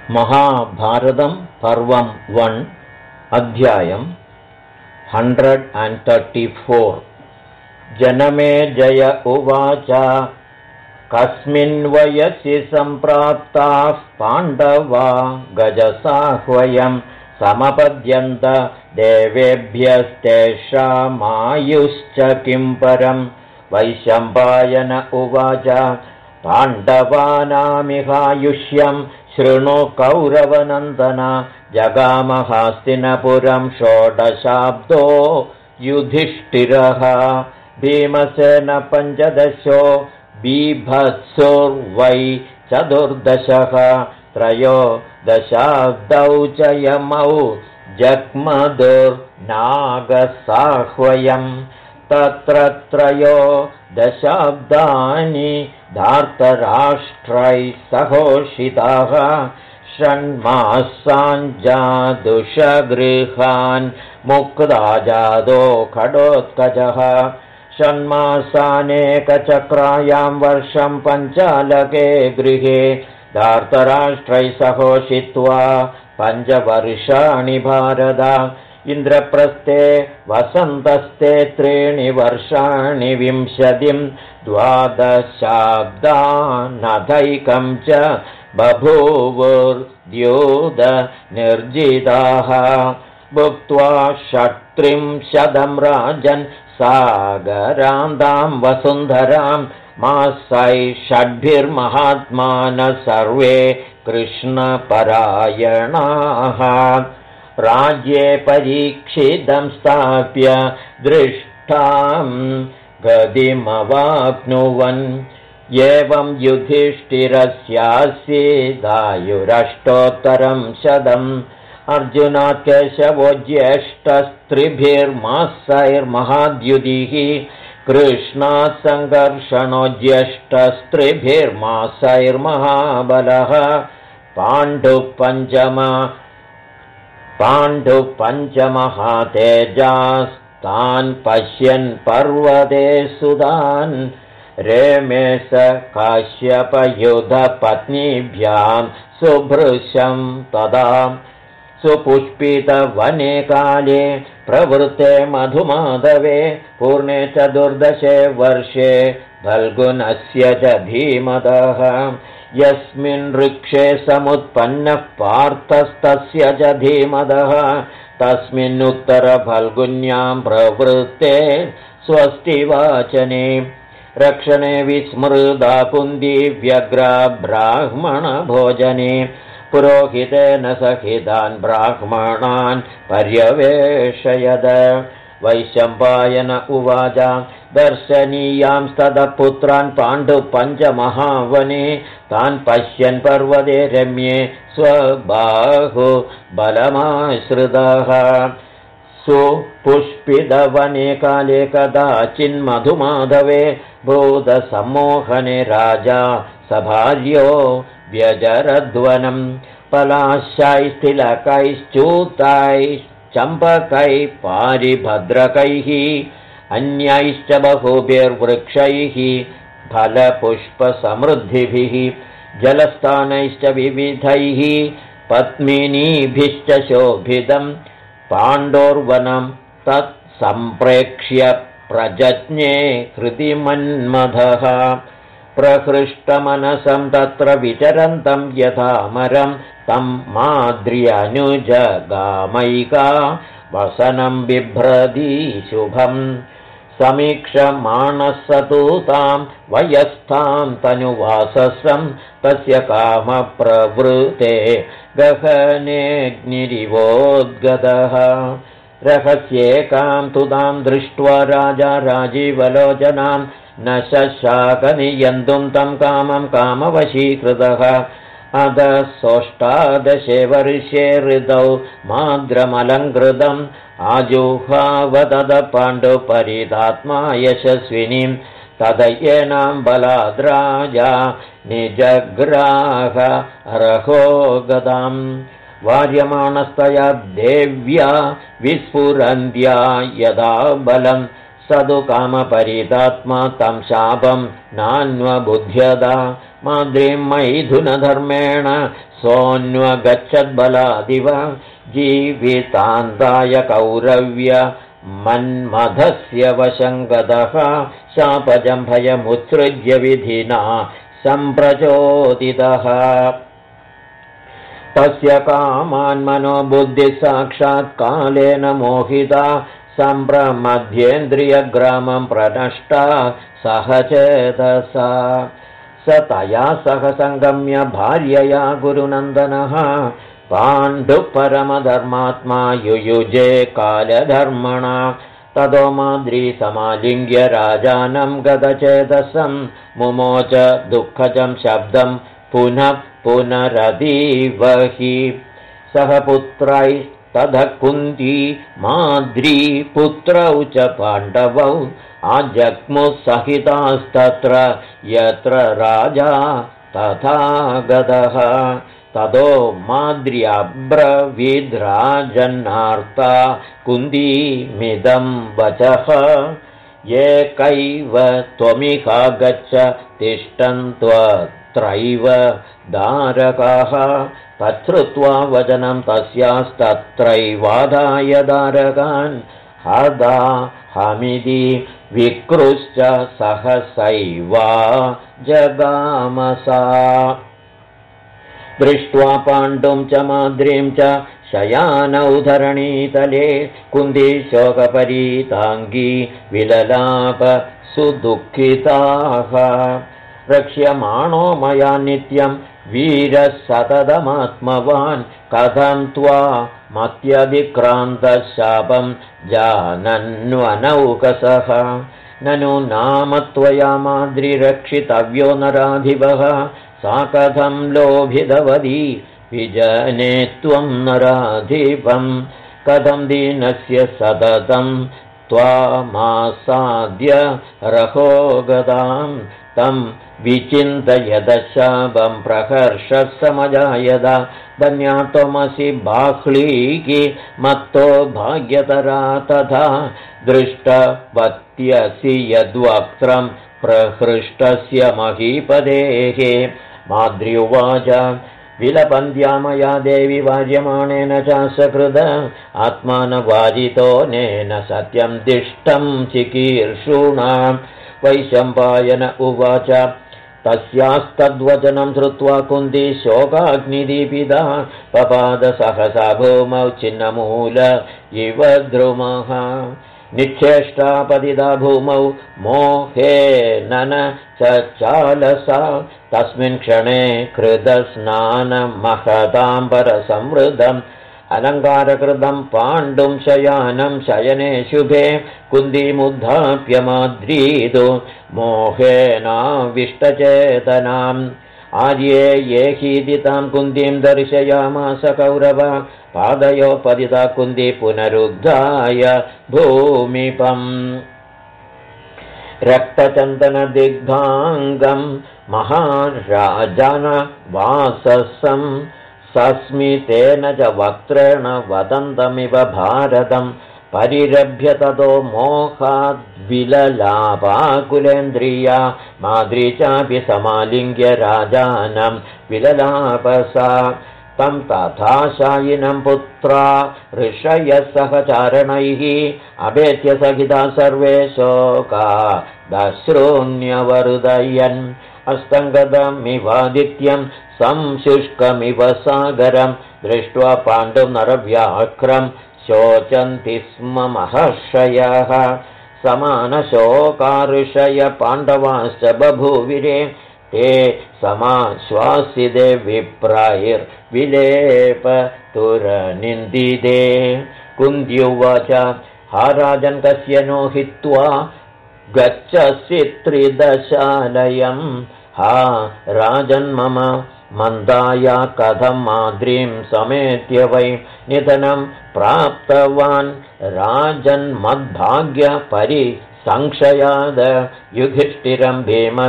महाभारतं पर्वं 1 अध्यायं 134 जनमेजय उवाच कस्मिन् वयसि सम्प्राप्ताः पाण्डवा गजसाह्वयं समपद्यन्त देवेभ्यस्तेषामायुश्च किं परं वैशम्पायन उवाच पाण्डवानामिहायुष्यं शृणु कौरवनन्दन जगामहास्तिनपुरं षोडशाब्दो युधिष्ठिरः भीमसेन पञ्चदशो बीभत्सुर्वै चतुर्दशः त्रयोदशाब्दौ च यमौ जग्मदुर्नागसाह्वयम् तत्र त्रयोदशाब्दानि धार्तराष्ट्रैः सघोषिताः षण्मासाञ्जादुषगृहान् मुक्ता जादो खडोत्कचः षण्मासानेकचक्रायां वर्षं पञ्चालके गृहे धार्तराष्ट्रैः सघोषित्वा 5 वर्षाणि भारत इन्द्रप्रस्थे वसन्तस्थे 3 वर्षाणि 20 द्वादशाब्दानधैकं च बभूवुर्द्यूतनिर्जिताः भुक्त्वा 36 राजन् सागरान्तां वसुन्धरां मासै षड्भिर्महात्मानः सर्वे कृष्णपरायणाः राज्ये परीक्षितं स्थाप्य दृष्टां गतिमवाप्नुवन् एवं युधिष्ठिरस्यासीदायुरष्टोत्तरं 100 अर्जुनात् केशवो ज्येष्ठस्त्रिभिर्मासैर्महाद्युतिः कृष्णात् सङ्कर्षणो ज्येष्ठस्त्रिभिर्मासैर्महाबलः पाण्डुपञ्चमहातेजास्तान् पश्यन् पर्वते सुदान् रेमे स काश्यपयुधपत्नीभ्यां सुभृशं तदा सुपुष्पितवने काले प्रवृत्ते मधुमाधवे पूर्णे चतुर्दशे वर्षे फल्गुनस्य च धीमतः यस्मिन् वृक्षे समुत्पन्नः पार्थस्तस्य च धीमतः तस्मिन्नुत्तरफल्गुन्यां प्रवृत्ते स्वस्ति वाचने रक्षणे विस्मृता कुन्ती व्यग्रा ब्राह्मणभोजने पुरोहितेन सहितान् ब्राह्मणान् पर्यवेशयद वैशम्पायन उवाच दर्शनीयांस्ततः पुत्रान् पाण्डुपञ्चमहावने तान् पश्यन् पर्वते रम्ये स्वबाहु बलमाश्रितः सुपुष्पितवने काले कदाचिन्मधुमाधवे भूतसम्मोहने राजा सभार्यो व्यजरध्वनं पलाशैस्तिलकैश्च्यूतैश्चम्पकैः पारिभद्रकैः अन्यैश्च बहुभिर्वृक्षैः फलपुष्पसमृद्धिभिः जलस्थानैश्च विविधैः पद्मिनीभिश्च शोभितं पाण्डोर्वनं तत् सम्प्रेक्ष्य प्रजज्ञे हृदि मन्मथः प्रहृष्टमनसं तत्र विचरन्तं यथामरं तं माद्र्यनुजगामैका वसनं बिभ्रदी शुभं समीक्षमाणः स तु तां वयस्थां तनुवाससं तस्य कामप्रवृते गहनेऽग्निरिवोद्गतः रहस्येकां तु तां दृष्ट्वा राजा राजीवलोचनां न शशाकनियन्तुं तं कामं कामवशीकृतः अधसोष्टादशे वर्षे ऋतौ माद्रमलङ्कृतम् आजुहावदद पाण्डुपरितात्मा यशस्विनीं तदयेनां बलाद्राजा निजग्राह रहो गदाम् वार्यमाणस्तया देव्या विस्फुरन्त्या यदा बलं स तु कामपरीतात्मा तं शापं नान्वबुध्यदा माद्रीं मैथुनधर्मेण सोऽन्वगच्छद्बलादिव जीवितान्ताय कौरव्य मन्मथस्य वशङ्गतः शापजं भयमुत्सृज्य विधिना सम्प्रचोदितः तस्य कामान् मनोबुद्धिः साक्षात् कालेन मोहिता सम्प्रमध्येन्द्रियग्रामं प्रनष्टा सहचेतसा स तया सह सङ्गम्य भार्यया गुरुनन्दनः पाण्डुः परमधर्मात्मा युयुजे कालधर्मणा ततो माद्री समालिङ्ग्य राजानं गतचेतसं मुमोच दुःखजं शब्दं पुनः पुनरतीव हि सह पुत्रैस्ततः कुन्ती माद्री पुत्रौ च पाण्डवौ आजग्मुः सहितास्तत्र यत्र राजा तथा गतः ततो माद्र्यब्रवीद्राजन्नार्ता कुन्दीमिदं वचः एकैव त्वमिहा गच्छ तिष्ठन्त्वत्रैव दारकाः तच्छ्रुत्वा वचनं तस्यास्तत्रैवादाय दारकान् हदा हमिति विकृश्च सहसैवा जगामसा दृष्ट्वा पाण्डुं च माद्रीं च शयानौ धरणीतले कुन्दी शोकपरीताङ्गी विललाप सुदुःखिताः रक्ष्यमाणो मया नित्यं वीरः सततमात्मवान् कथं त्वा मत्यधिक्रान्तः शापं जानन्वनौकसः ननु नाम त्वया माद्री रक्षितव्यो नराधिपः सा कथं लोभितवती विजने त्वं नराधिपं कथं दीनस्य सततं त्वामासाद्य रहो गदां तं विचिन्तयदशापं प्रहर्षः समजायदा धन्या त्वमसि बाह्लीकी मत्तो भाग्यतरा तथा दृष्टवत्यसि यद्वक्त्रं प्रहृष्टस्य महीपदेः माद्री उवाच विलपन्त्या मया देवी वार्यमाणेन च सकृद आत्मानवाजितोऽनेन सत्यं दिष्टं चिकीर्षुणा वैशम्पायन उवाच तस्यास्तद्वचनं श्रुत्वा कुन्ती शोकाग्निदीपिता पपाद सहसा भूमौ छिन्नमूल इव द्रुमः निच्छेष्टा पतिता भूमौ मोहेन चचालसा तस्मिन् क्षणे कृतस्नानमहताम्बरसंवृतम् अलङ्कारकृतं पाण्डुं शयानं शयने शुभे कुन्दीमुद्धाप्य माद्रीदो मोहेनाविष्टचेतनाम् आर्ये येहीति तां कुन्दीं दर्शयामास कौरव पादयो पतिता कुन्दी पुनरुद्धाय भूमिपम् रक्तचन्दनदिग्धाङ्गं महाराजन वाससं सस्मितेन च वक्त्रेण वदन्तमिव भारतं परिरभ्य ततो मोहाद्विललापाकुलेन्द्रिया माद्री चापि समालिङ्ग्य राजानं विललापसा तं तथा शायिनं पुत्रा ऋषयः सहचारणैः अभेत्य सहिता सर्वे शोका दश्रूण्यवरुदयन् अस्तङ्गतमिवादित्यं संशुष्कमिव सागरं दृष्ट्वा पाण्डुं नरव्याघ्रं शोचन्ति स्म महर्षयः समानशोकाऋषय पाण्डवाश्च बभूविरे ते समाश्वासिते विप्रायैर्विलेपतुरनिन्दिते कुन्द्युवाच हा राजन् कस्य नो हित्वा गच्छसि त्रिदशालयं हा राजन् मम मन्दाया कथं माद्रीं समेत्य वै निधनं प्राप्तवान् राजन्मद्भाग्यपरिसंशयाद युधिष्ठिरं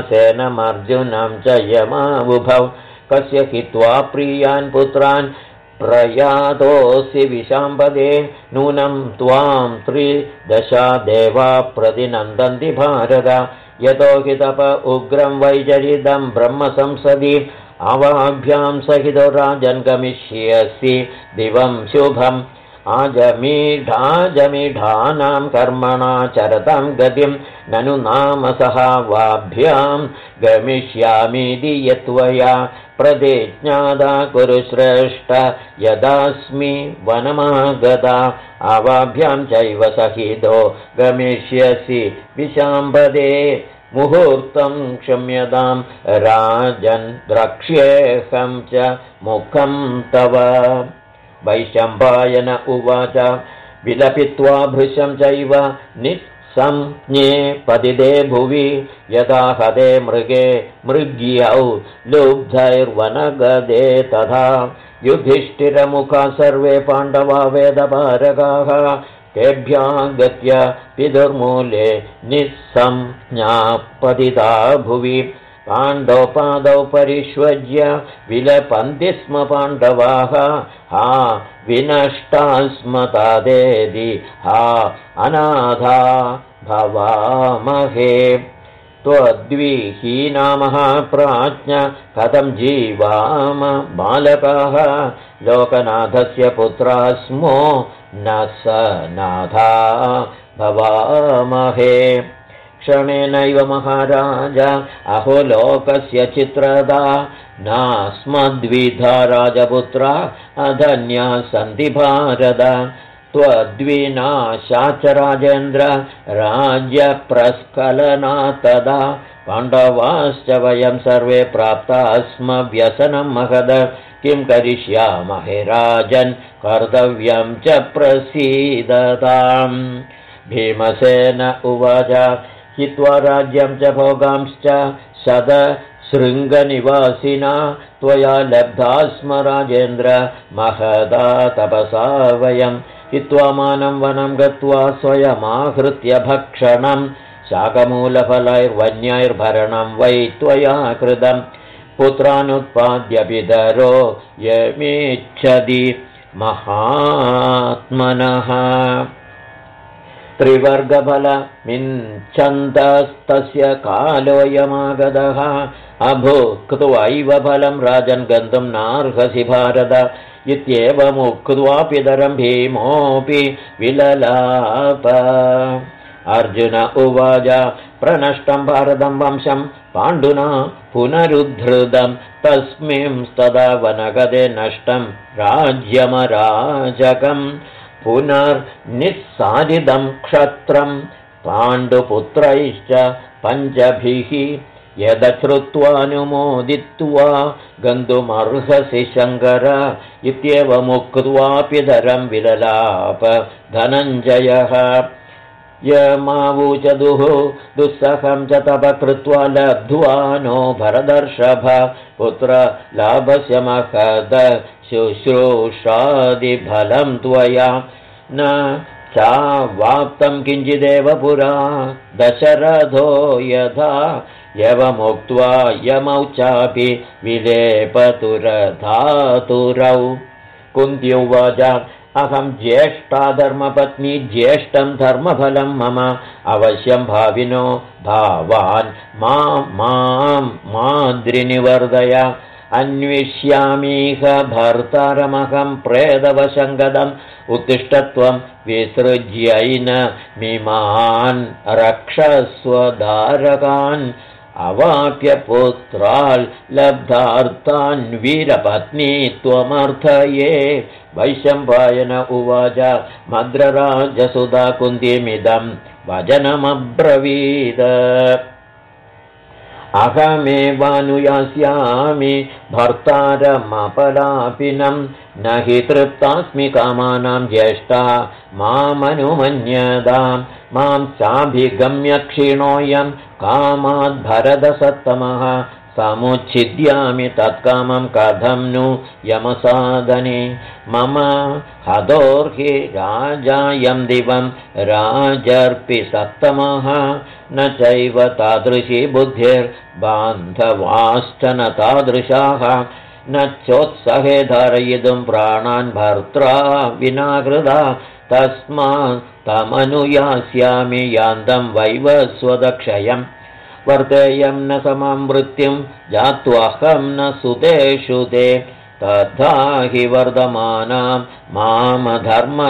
भीमसेनमर्जुनं च यमावुभौ कस्य हित्वा प्रियान् पुत्रान् प्रयातोऽसि विशाम्पदे नूनं त्वां 13 देवा प्रतिनन्दन्ति भारत यतो हि तप उग्रं वैचरितं ब्रह्मसंसदि अवाभ्यां सहितो राजन् गमिष्यसि दिवं शुभम् आजमीढाजमीढानां कर्मणा चरतां गतिं ननु नाम सहावाभ्यां गमिष्यामीति यत्त्वया प्रतिज्ञादा कुरु श्रेष्ठ यदास्मि वनमागता अवाभ्यां चैव सहितो गमिष्यसि विशाम्पदे मुहूर्तं क्षम्यतां राजन् द्रक्ष्येऽहं च मुखं तव वैशम्पायन उवाच विलपित्वा भृशं चैव निःसंज्ञे पतिते भुवि यदा हते मृगे मृग्यौ लुब्धैर्वनगदे तथा युधिष्ठिरमुखा सर्वे पाण्डवा वेदपारगाः तेभ्यागत्य पितुर्मूले निःसंज्ञापतिता भुवि पाण्डोपादौ परिष्वज्य विलपन्ति स्म पाण्डवाः हा विनष्टा स्म तादेदि हा अनाथा भवामहे त्वद्विहीना महाप्राज्ञ कथं जीवाम बालकाः लोकनाथस्य पुत्रा स्मो न स नाथा भवामहे क्षणेनैव महाराज अहो लोकस्य चित्रदा नास्मद्विधा राजपुत्रा अधन्या सन्ति भारत त्वद्विनाशाच राजेन्द्र राज्यप्रस्खलना तदा पाण्डवाश्च वयं सर्वे प्राप्ता स्म व्यसनं महद किं करिष्यामहे राजन् कर्तव्यं च प्रसीदताम् भीमसेन उवाच हित्वा राज्यं च भोगांश्च शतशृङ्गनिवासिना त्वया लब्धा स्म राजेन्द्र महदा तपसा वयं हित्वा मानं वनं गत्वा स्वयमाहृत्य भक्षणं शाकमूलफलैर्वन्यैर्भरणं वै त्वया कृतं पुत्रानुत्पाद्य पितरो यमिच्छति महात्मनः त्रिवर्गफलमिच्छन्तस्तस्य कालोऽयमागतः अभुक्त्वैव फलं राजन् गन्तुं नार्हसि भारत इत्येवमुक्त्वा पितरं भीमोऽपि विललाप अर्जुन उवाच प्रनष्टं भारतं वंशं पाण्डुना पुनरुद्धृतं तस्मिंस्तदा वनगदे नष्टं राज्यमराजकम् पुनर्निस्सारितं क्षत्रं पाण्डुपुत्रैश्च पञ्चभिः यदश्रुत्वानुमोदित्वा गन्तुमर्हसि शङ्कर इत्येवमुक्त्वा पितरं विललाप धनञ्जयः यमावूचदुः दुःसहं च तप कृत्वा लब्ध्वा नो भरदर्षभ पुत्र लाभस्य महद शुश्रूषादिफलं त्वया न चावाप्तं किञ्चिदेव पुरा दशरथो यथा यवमुक्त्वा यमौ चापि विलेपतुरधातुरौ कुन्त्युवाच अहं ज्येष्ठा धर्मपत्नी ज्येष्ठं धर्मफलं मम अवश्यं भाविनो भावान् मां माद्रिनिवर्धय अन्विष्यामीह भर्तारमहं प्रेतवशङ्गदम् उत्तिष्ठत्वं विसृज्यैनमिमान् रक्षस्वधारकान् अवाप्य पुत्राल् लब्धार्तान् वीरपत्नी त्वमर्थये वैशम्पायन उवाच मद्रराजसुधा कुन्तीमिदं वचनमब्रवीद अहमेवानुयास्यामि भर्तारमपलापिनं न हि तृप्तास्मि कामानां ज्येष्ठा मामनुमन्यतां मां चाभिगम्य क्षीणोऽयं कामाद्भरतसत्तमः समुच्छिद्यामि तत्कामं कथं नु यमसाधने मम हदोर्हि राजायं दिवं राजर्पि सत्तमः न चैव तादृशी बुद्धिर्बान्धवाश्च न तादृशाः न चोत्सहे धारयितुं प्राणान् भर्त्रा विनाकृता तस्मात् तमनुयास्यामि यान्तं वैवस्वदक्षयम् वर्तेयं न समां मृत्युं जात्वाहं न सुतेषु ते तथा हि वर्धमानां मामधर्म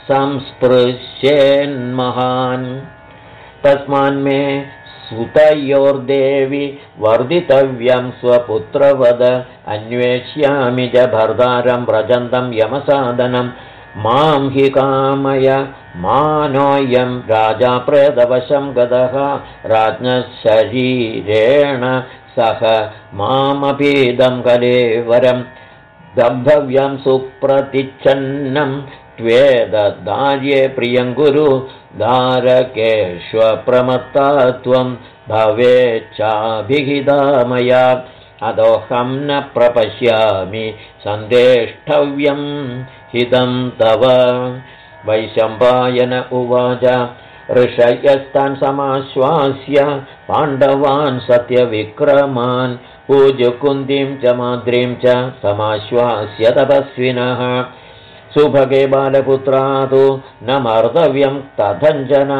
संस्पृश्येन्महान् तस्मान्मे सुतयोर्देवि वर्धितव्यं स्वपुत्रवद अन्वेष्यामि च भर्तारं व्रजन्तं यमसादनं मां हि कामय मानोऽयं राजा प्रेतवशं गतः राज्ञः शरीरेण सह मामपीदं कलेवरं दग्धव्यं सुप्रतिच्छन्नं त्वेददार्ये प्रियं गुरु दारकेष्वप्रमत्ता त्वं भवेच्चाभिहिता मया अदोऽहं न प्रपश्यामि सन्देष्टव्यं हितं तव वैशम्पायन उवाच ऋषयस्तान् समाश्वास्य पाण्डवान् सत्यविक्रमान् पूजुकुन्तीं च माद्रीं च समाश्वास्य तपस्विनः सुभगे बालपुत्रादु न मर्तव्यं तथञ्जन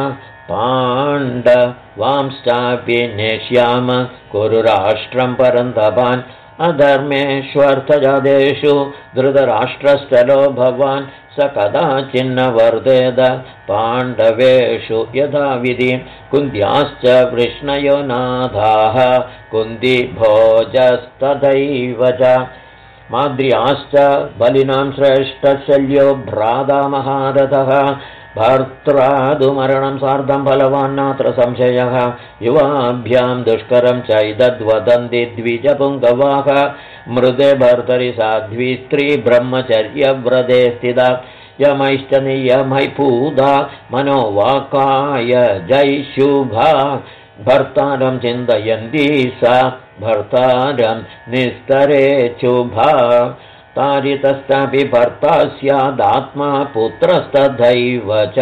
पाण्डवांश्चापि नेष्याम कुरुराष्ट्रं परन्तपान् अधर्मेष्वर्थजातेषु धृतराष्ट्रस्थलो भवान् स कदाचिन्न वर्धेद पाण्डवेषु यथाविधि कुन्त्याश्च वृष्णयो नाथाः कुन्तिभोजस्तथैव च माद्र्याश्च बलिनां श्रेष्ठशल्यो भ्राता महारथः भर्त्रादुमरणं सार्धं फलवान्नात्र संशयः युवाभ्यां दुष्करं चैतद्वदन्ति द्विजपुङ्गवाः मृदे भर्तरि साध्वी स्त्री ब्रह्मचर्यव्रते स्थिता यमैश्च नियमै पूता मनोवाकाय जैशुभा भर्तारं चिन्तयन्ती सा भर्तारं निस्तरेच्छुभा तारितश्चापि भर्ता स्यादात्मा पुत्रस्तथैव च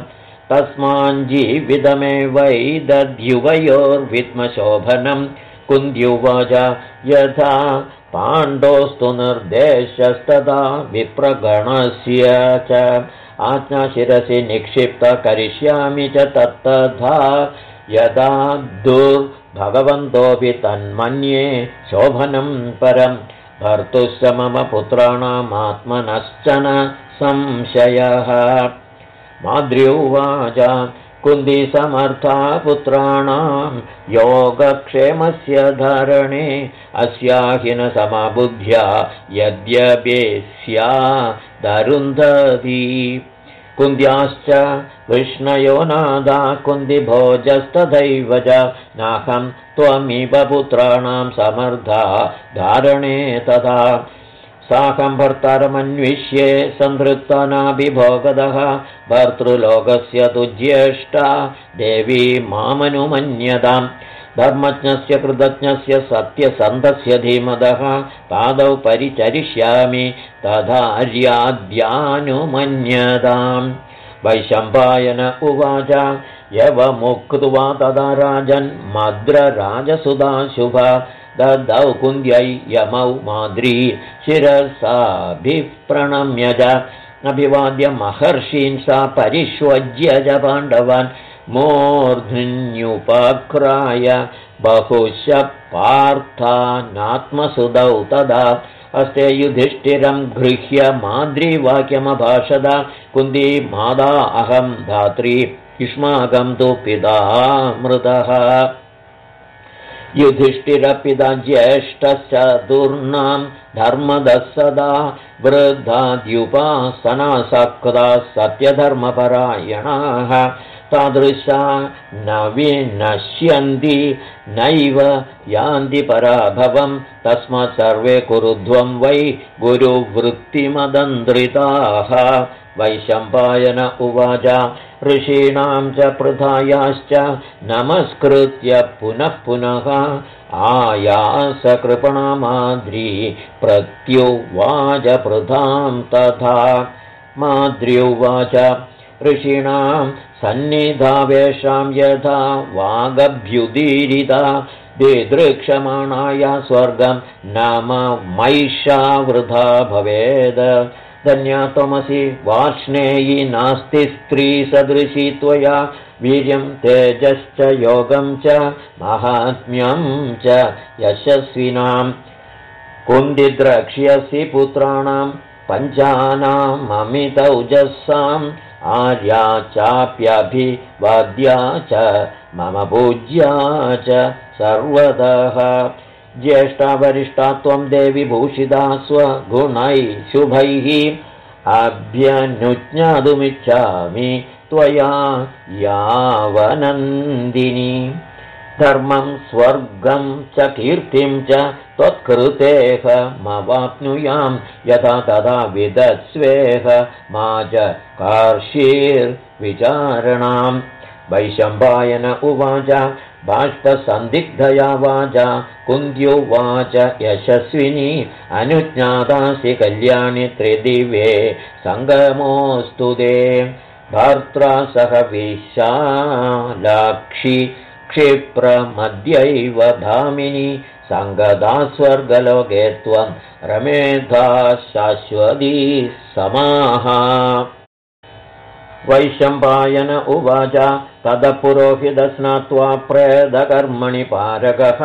तस्माञ्जीवितमेवैदद्युवयोर्विद्मशोभनं कुन्त्युवाच यथा पाण्डोस्तु निर्देशस्तदा विप्रगणस्य च आज्ञाशिरसि निक्षिप्त करिष्यामि च तत्तथा यदा दुर्भगवन्तोऽपि तन्मन्ये शोभनं परं भर्तुश्च मम पुत्राणामात्मनश्चन संशयः माद्र्युवाच कुन्ती समर्था पुत्राणां योगक्षेमस्य धरणे अस्याहिन समबुद्ध्या यद्यपेस्या दरुन्धती कुन्त्याश्च विष्णयो नादा कुन्तिभोजस्तथैव च नाहं त्वमिव पुत्राणां समर्था धारणे तथा साकं भर्तारमन्विष्ये सन्तृप्तनाभिभोगदः भर्तृलोकस्य तु ज्येष्ठा देवी मामनुमन्यताम् धर्मज्ञस्य कृतज्ञस्य सत्यसन्धस्य धीमदः पादौ परिचरिष्यामि तथार्याद्यानुमन्यताम् वैशम्पायन उवाच यवमुक्त्वा तदा राजन् मद्रराजसुधा शुभा ददौ कुन्द्यै यमौ माद्री शिरसाभिप्रणम्य च अभिवाद्य महर्षीन् सा परिष्वज्य च पाण्डवान् मूर्ध्न्युपक्राय बहुश पार्थानात्मसुदौ तदा हस्ते युधिष्ठिरं गृह्य माद्रीवाक्यमभाषत कुन्ती मादा अहं धात्री युष्माकं तु पिता मृतः युधिष्ठिरपिता ज्येष्ठश्च दुर्नां धर्मदः सदा वृद्धाद्युपासनासक्ता सत्यधर्मपरायणाः तादृशा न विनश्यन्ति नैव यान्ति पराभवं तस्मात् सर्वे कुरुध्वं वै गुरुवृत्तिमदन्द्रिताः वैशम्पायन उवाच ऋषीणां च प्रथायाश्च नमस्कृत्य पुनः पुनः आयासकृपणा माद्री प्रत्युवाच पृथां तथा माद्र्युवाच ऋषीणां सन्निधावेषां यथा वागभ्युदीरिता दिदृक्षमाणाया स्वर्गं नाम मैषा वृथा भवेद। धन्या त्वमसि वार्ष्णेयी नास्ति स्त्री सदृशी त्वया वीर्यं तेजश्च योगं च माहात्म्यं च यशस्विनां कुन्दिद्रक्ष्यसि पुत्राणां पञ्चानाममितौजसाम् आर्या चाप्यभिवाद्या च मम पूज्या च सर्वतः। ज्येष्ठा वरिष्ठा त्वं देवी भूषिता स्वगुणैः शुभैः अभ्यनुज्ञातुमिच्छामि त्वया यावनन्दिनी। धर्मं स्वर्गं च कीर्तिं च त्वत्कृतेः मवाप्नुयां यथा तथा विदत्स्वेह मा च कार्षीर्विचारणाम्। वैशम्पायन उवाच बाष्पसन्दिग्धया वाचा कुन्त्युवाच यशस्विनी अनुज्ञातासि कल्याणि त्रिदिवे सङ्गमोऽस्तु ते। भर्त्रा सह विशालाक्षि क्षिप्रमद्यैव धामिनी सङ्गदा स्वर्गलोके त्वं रमेधा शाश्वती समाः। वैशम्पायन उवाच ततः पुरोहितः स्नात्वा प्रेदकर्मणि पारगः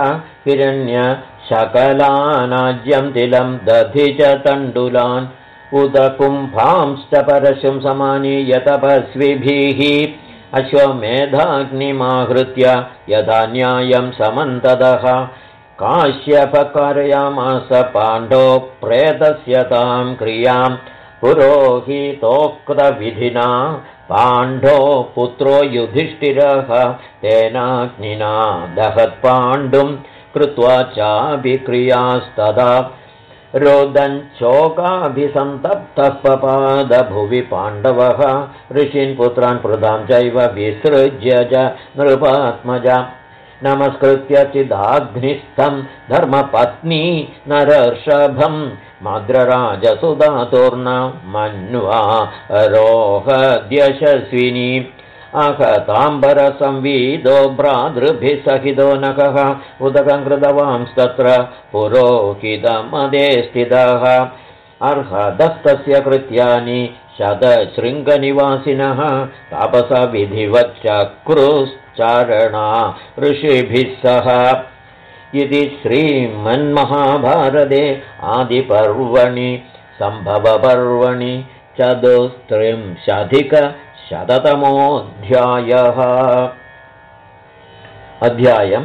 हिरण्यशकलानाज्यं तिलं दधि च तण्डुलान् उत कुम्भांश्च परशुं समानीय तपस्विभिः अश्वमेधाग्निमाहृत्य यथा न्यायं समन्ततः काश्यपकारयामास पाण्डो प्रेतस्य तां क्रियां पुरोहितोक्तविधिना पाण्डो पुत्रो युधिष्ठिरः तेनाग्निना दहत्पाण्डुं कृत्वा चाभिक्रियास्तदा रोदञ्चोकाभिसन्तप्तः पपाद भुवि पाण्डवः ऋषीन् पुत्रान् प्रदां चैव विसृज्य च नृपात्मजा नमस्कृत्य चिदाग्निस्थं धर्मपत्नी नरर्षभं मद्रराजसुधातोर्न मन्वा रोहद्यशस्विनी अहताम्बरसंवीदो भ्रातृभिः सहितो नखः उदकं कृतवांस्तत्र पुरोहितमदे स्थितः अर्हदस्तस्य कृत्यानि शतशृङ्गनिवासिनः तापसा विधिवच्चक्रुश्चारणा ऋषिभिः सह। इति श्रीमन्महाभारते आदिपर्वणि सम्भवपर्वणि 34 अध्यायम्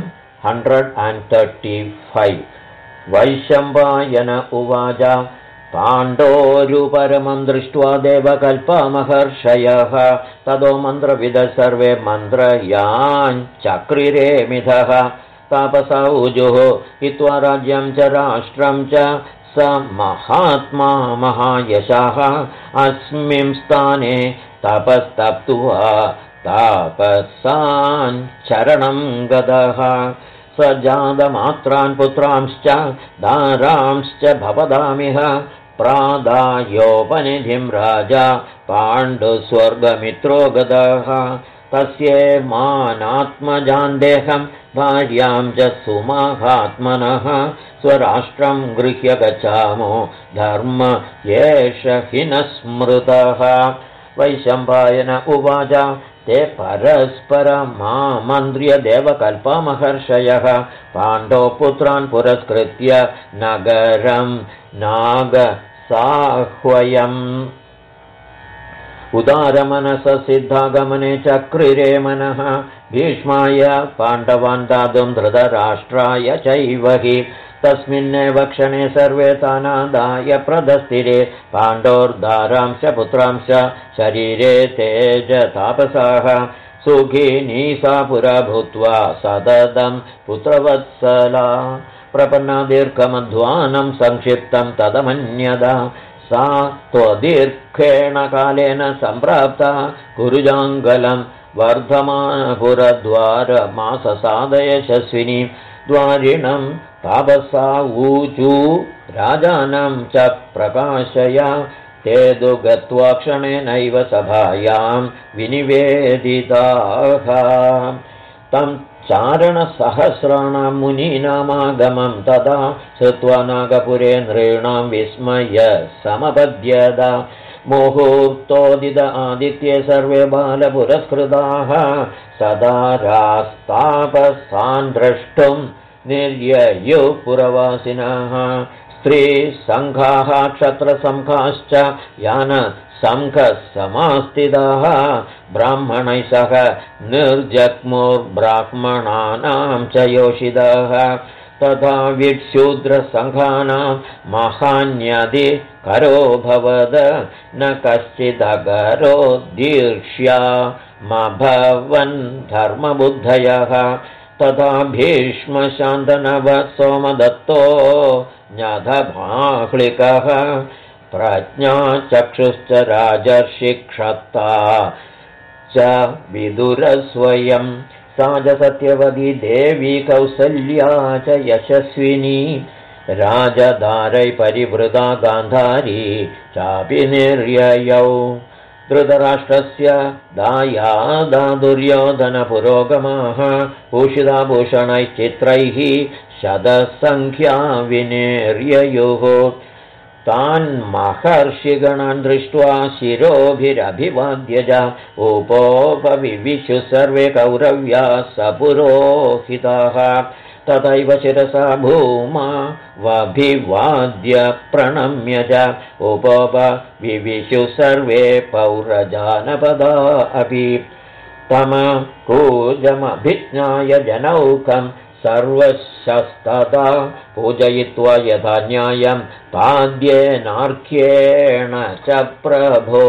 135 वैशम्पायन उवाच पाण्डोरुपरमं दृष्ट्वा देवकल्पमहर्षयः ततो मन्त्रविदः सर्वे मन्त्रयाञ्चक्रिरे मिथः तापसा ऊजुः हित्वा राज्यं च राष्ट्रं च स महात्मा महायशः अस्मिन् स्थाने तपस्तप्त्वा तापसाञ्चरणं गतः स जातमात्रान् पुत्रांश्च दारांश्च भवदामिह प्रादायोपनिधिं राजा पाण्डुस्वर्गमित्रो गतः तस्येमानात्मजान् देहं भार्यां च सुमहात्मनः स्वराष्ट्रं गृह्य गच्छामो धर्म एष हि न स्मृतः। वैशम्पायन उवाच ते परस्परमामन्त्र्य देवकल्पमहर्षयः पाण्डवपुत्रान् पुरस्कृत्य नगरं नागसाह्वयम् उदारमनसः सिद्धागमने चक्रिरे मनः भीष्माय पाण्डवान् दातुं धृतराष्ट्राय चैव हि तस्मिन्नेव क्षणे सर्वे तानादाय प्रदस्तिरे पाण्डोर्दारांश्च पुत्रांश्च शरीरे तेजतापसाः सुखिनी सा पुरा भूत्वा सततं पुत्रवत्सला प्रपन्ना दीर्घमध्वानं संक्षिप्तं तदमन्यदा सा त्वदीर्घेण कालेन सम्प्राप्ता कुरुजाङ्गलं वर्धमानपुरद्वारमाससादय यशस्विनी द्वारिणं तापसा ऊचू राजानं च प्रकाशया ते तु गत्वा क्षणेनैव सभायां विनिवेदिताः तं चारणसहस्राणां मुनीनामागमं तदा श्रुत्वा नागपुरे नृणां विस्मय समपद्यत मुहूर्तोदित आदित्ये सर्वे बालपुरस्कृताः सदा रास्तापसान् द्रष्टुं निर्ययुः पुरवासिनः स्त्रीसङ्घाः क्षत्रसङ्घाश्च यानसङ्घसमास्थिताः ब्राह्मणैः सह निर्जग्मुर्ब्राह्मणानां च योषिताः तथा विक्षूद्रसङ्घानां महान्यदि करो भवद न कश्चिदगरोद्दीर्ष्यामभवन् धर्मबुद्धयः तथा भीष्मशान्तनव सोमदत्तो न्यधभाक्लिकः प्रज्ञाचक्षुश्च राजर्षिक्षत्ता च विदुरस्वयं सा च सत्यवती देवी कौसल्या च यशस्विनी राजदारै परिवृता गान्धारी चापि निर्ययौ धृतराष्ट्रस्य दायादा दुर्योधनपुरोगमाः भूषिताभूषणैश्चित्रैः शतसङ्ख्या विनिर्ययुः तान् महर्षिगणान् दृष्ट्वा शिरोभिरभिवाद्य च उपोपविविशु सर्वे कौरव्या सपुरोहिताः तथैव शिरसा भूमा वभिवाद्य प्रणम्य च उपोपविविशु सर्वे पौरजानपदा अपि तमकूजमभिज्ञाय जनौकं सर्वशस्तदा पूजयित्वा यथा न्यायं पाद्येनार्घ्येण च प्रभो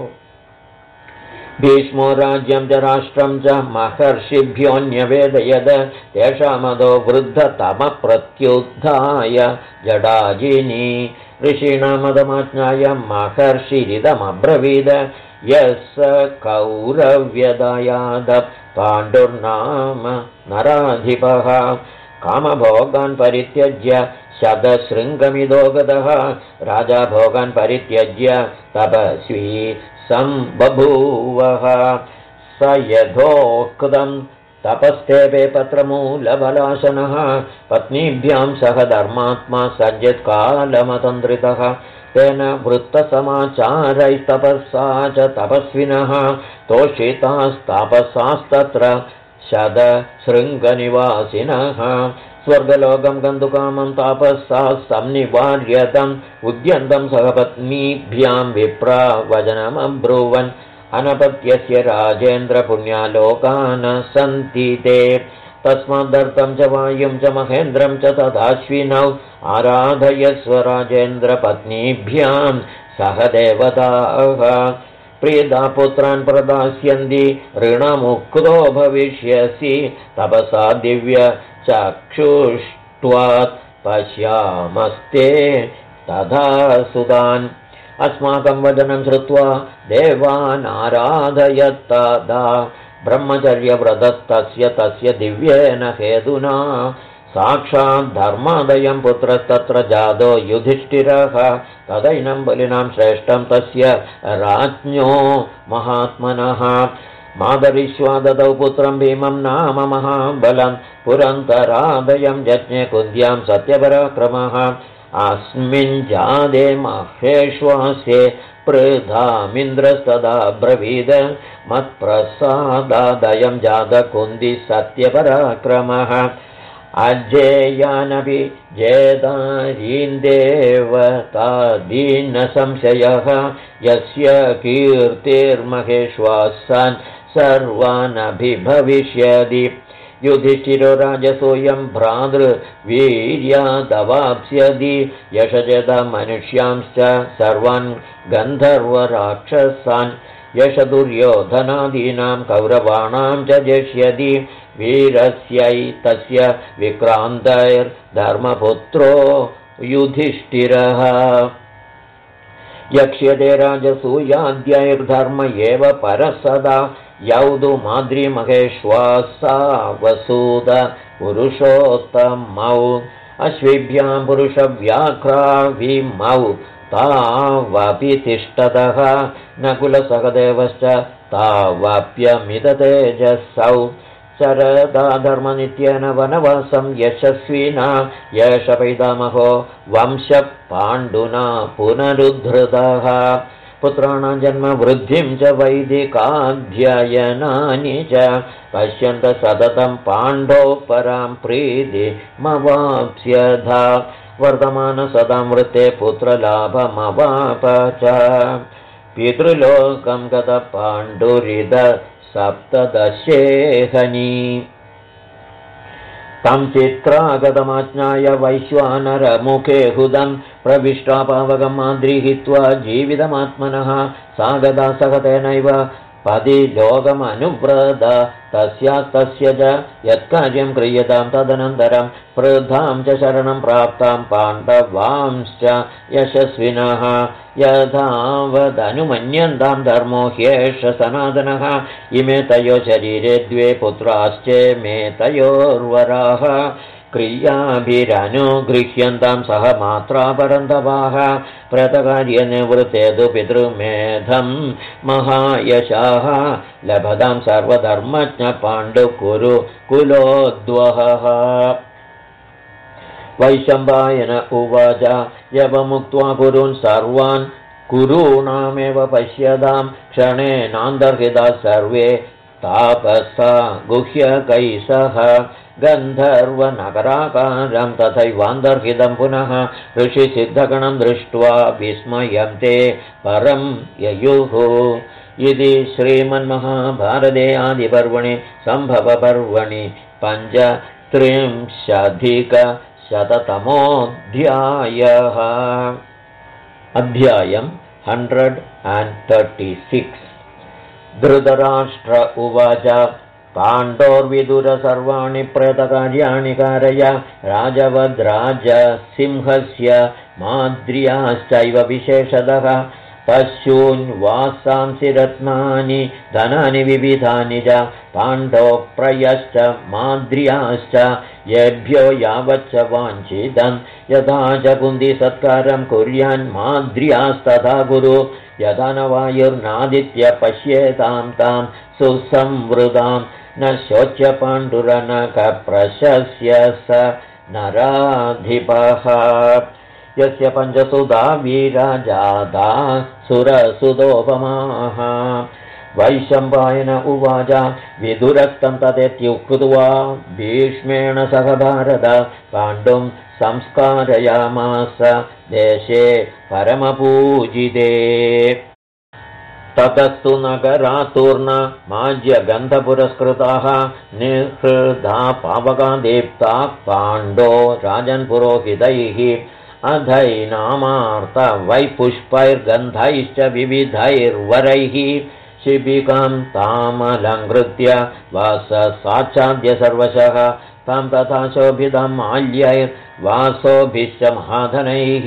भीष्मो राज्यं च राष्ट्रं च महर्षिभ्योऽन्यवेदयद तेषामदो वृद्धतमप्रत्युत्थाय जडाजिनी ऋषीणामदमाज्ञाय महर्षिरिदमब्रवीद यः स कौरव्यदायाद पाण्डुर्नाम नराधिपः कामभोगान् परित्यज्य शतशृङ्गमिदो गतः राजा भोगान् परित्यज्य तपस्वी सम्बभूवः स यथोक्तं तपस्तेपे पत्रमूलबलाशनः पत्नीभ्यां सह धर्मात्मा सज्जत्कालमतन्द्रितः तेन वृत्तसमाचारैस्तपसा च तपस्विनः तोषितास्तपसास्तत्र शतशृङ्गनिवासिनः स्वर्गलोकं गन्तुकामं तापसा संनिवार्यतम् उद्यन्तं सहपत्नीभ्यां विप्रा वचनमब्रुवन् अनपत्यस्य राजेन्द्रपुण्यालोकान् सन्ति ते तस्मादर्थं च वायुं च महेन्द्रं च तथाश्विनौ आराधयस्व राजेन्द्रपत्नीभ्यां सह देवताः प्रीता पुत्रान् प्रदास्यन्ति ऋणमुक्तो भविष्यसि तपसा दिव्य चक्षुष्ट्वात् पश्यामस्ते तथा सुतान् अस्माकं वचनं श्रुत्वा देवान् आराधयत्तदा ब्रह्मचर्यव्रतस्तस्य तस्य दिव्येन हेतुना साक्षात् धर्मादयं पुत्रस्तत्र जातो युधिष्ठिरः तदैनं बलिनां श्रेष्ठं तस्य राज्ञो महात्मनः माधविश्वा ददौ पुत्रं भीमं नाम महाबलं पुरन्तरादयं यज्ञे कुन्द्यां सत्यपराक्रमः अस्मिन् जादे महेश्वास्ये पृथामिन्द्रस्तदा ब्रवीद मत्प्रसादादयं जातकुन्दी सत्यपराक्रमः अजेयानपि जेदारीन्देवतादीनसंशयः यस्य कीर्तिर्महेश्वासान् सर्वानभिभविष्यति युधिष्ठिरो राजसूयं भ्रातृवीर्यादवाप्स्यति यशजदमनुष्यांश्च सर्वान् गन्धर्वराक्षसान् यशदुर्योधनादीनां कौरवाणां च जेष्यति वीरस्यैतस्य विक्रान्तैर्धर्मपुत्रो युधिष्ठिरः यक्ष्यते राजसूयाद्यैर्धर्म एव परः सदा यौदु माद्रीमहेश्वासा वसूत पुरुषोत्तमौ अश्विभ्यां पुरुषव्याघ्राभिमौ तावपि तिष्ठतः नकुलसहदेवश्च तावाप्यमिततेजसौ शरदा धर्मनित्येन वनवासं यशस्विना एष पैतामहो वंशः पाण्डुना पुनरुद्धृतः पुत्राणां जन्मवृद्धिं च वैदिकाध्ययनानि च पश्यन्त सततं पाण्डो परां प्रीतिमवाप्स्यथा वर्तमानसदामृते पुत्रलाभमवाप च पितृलोकं गतपाण्डुरिद सप्तदशेहनी तं चित्रागतमाज्ञाय वैश्वानरमुखे हुदं प्रविष्टा पावकं माद्रीहित्वा जीवितमात्मनः सागदा सहतेनैव पदि लोकमनुव्रत तस्यास्तस्य च यत्कार्यं क्रियतां तदनन्तरं वृद्धां च शरणं प्राप्तां पाण्डवांश्च यशस्विनः यथावदनुमन्यन्तां धर्मो ह्येष सनातनः इमे तयो शरीरे द्वे पुत्राश्चेमे तयोर्वराः क्रियाभिरनुगृह्यन्तां सह मात्रा परन्तवाः प्रतकार्यनिवृत्ते तु पितृमेधं महायशाः लभतां सर्वधर्मज्ञ पाण्डुकुरु कुलोद्वहः वैशम्पायन उवाच यवमुक्त्वा कुरून् सर्वान् कुरूणामेव पश्यतां क्षणेनान्तर्हिताः सर्वे तापसा गुह्यकैसः गन्धर्वनगराकारं तथैवान्तर्हितं पुनः ऋषिसिद्धगणं दृष्ट्वा विस्मयं ते परं ययुः इति श्रीमन्महाभारते आदिपर्वणि सम्भवपर्वणि 35-शततमोऽध्यायः अध्यायं 136 धृतराष्ट्र उवाच पाण्डोर्विदुरसर्वाणि प्रेतकार्याणि कारय राजवद्राजसिंहस्य माद्र्याश्चैव विशेषतः पश्यून्वासांसि रत्नानि धनानि विविधानि च पाण्डोप्रयश्च माद्र्याश्च येभ्यो यावच्च वाञ्छितं यथा च कुन्दिसत्कारं कुर्यान्माद्र्यास्तथा कुरु यथा न वायुर्नादित्य पश्येतां तां सुसंवृतां न शोच्य पाण्डुरनकप्रशस्य स नराधिपः यस्य पञ्चसुधा वीरा जाता सुरसुतोपमाः वैशम्पायन उवाच विदुरस्तं तदेत्युक्त्वा भीष्मेण सह भारत पाण्डुं संस्कारयामास देशे परमपूजिते ततस्तु नगरातूर्णा माज्यगन्धपुरस्कृताः निहृदा पावकादीप्ता पाण्डो राजन्पुरोहितैः अधैनामार्त वैपुष्पैर्गन्धैश्च विविधैर्वरैः शिबिकां तामलङ्कृत्य वाससाच्छाद्य सर्वशः तां तथा शोभितां माल्यैर्वासोभिश्च महाधनैः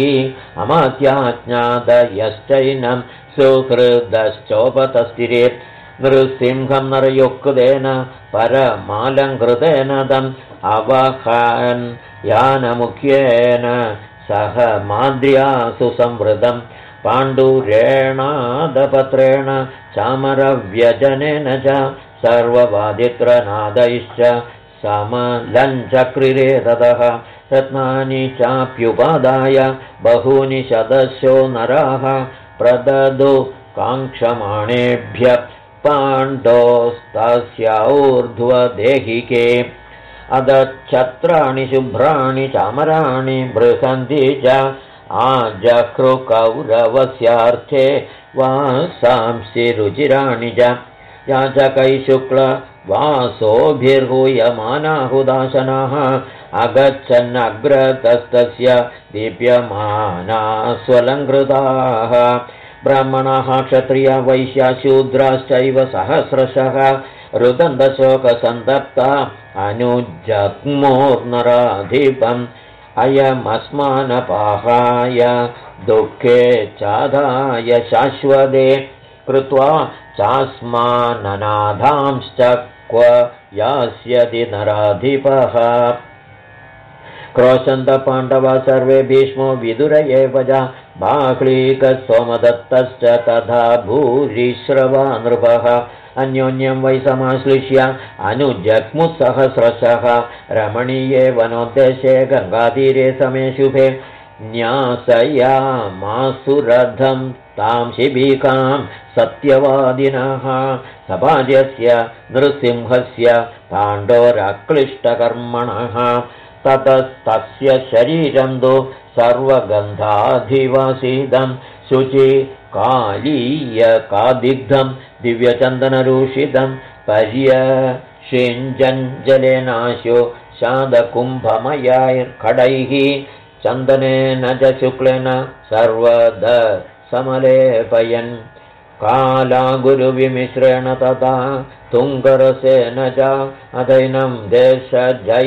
अमात्याज्ञातयश्चैनं सुहृदश्चोपतस्थिरे नृसिंहं नरयुक्तेन परमालङ्कृतेन तम् अवहन् यानमुख्येन सह माद्र्या सुसंवृतं पाण्डुरेणादपत्रेण चामरव्यजनेन च सर्ववादित्रनादैश्च समलञ्चक्रिरे ततः रत्नानि चाप्युपादाय बहूनि शतशो नराः प्रददु काङ्क्षमाणेभ्यः पाण्डोस्तस्याऊर्ध्वदेहिके अदच्छत्राणि शुभ्राणि चामराणि बृहन्ति च आजकृकौरवस्यार्थे वासांसि रुचिराणि च याचकै शुक्लवासोभिर्हूयमानाहुदाशनाः अगच्छन्नग्रतस्तस्य दीप्यमाना स्वलङ्कृताः ब्राह्मणाः क्षत्रिया वैश्या शूद्राश्चैव सहस्रशः रुदन्तशोकसन्तप्ता अनुजग्मोर्नराधिपम् अयमस्मानपाहाय दुःखे चादाय शाश्वते कृत्वा चास्माननाधांश्च क्व यास्यति नराधिपः क्रोशन्तपाण्डवा सर्वे भीष्मो विदुर एव च बाह्लीकसोमदत्तश्च तथा भूरिश्रवा नृपः अन्योन्यं वै समाश्लिष्य अनुजग्मुसहस्रशः रमणीये वनोद्देशे गङ्गातीरे समे शुभे न्यासयामासुरथं तां शिबिकां सत्यवादिनः सभाज्यस्य नृसिंहस्य पाण्डोरक्लिष्टकर्मणः ततस्तस्य शरीरं तु सर्वगन्धाधिवासीदं शुचि कालीयकादिग्धं दिव्यचन्दनरूषितं पर्यषिञ्जलेनाशो शादकुम्भमयैर्खडैः चन्दनेन च शुक्लेन सर्वद समलेपयन् कालागुरुविमिश्रेण तथा तुङ्गरसेन च अदैनं देशजै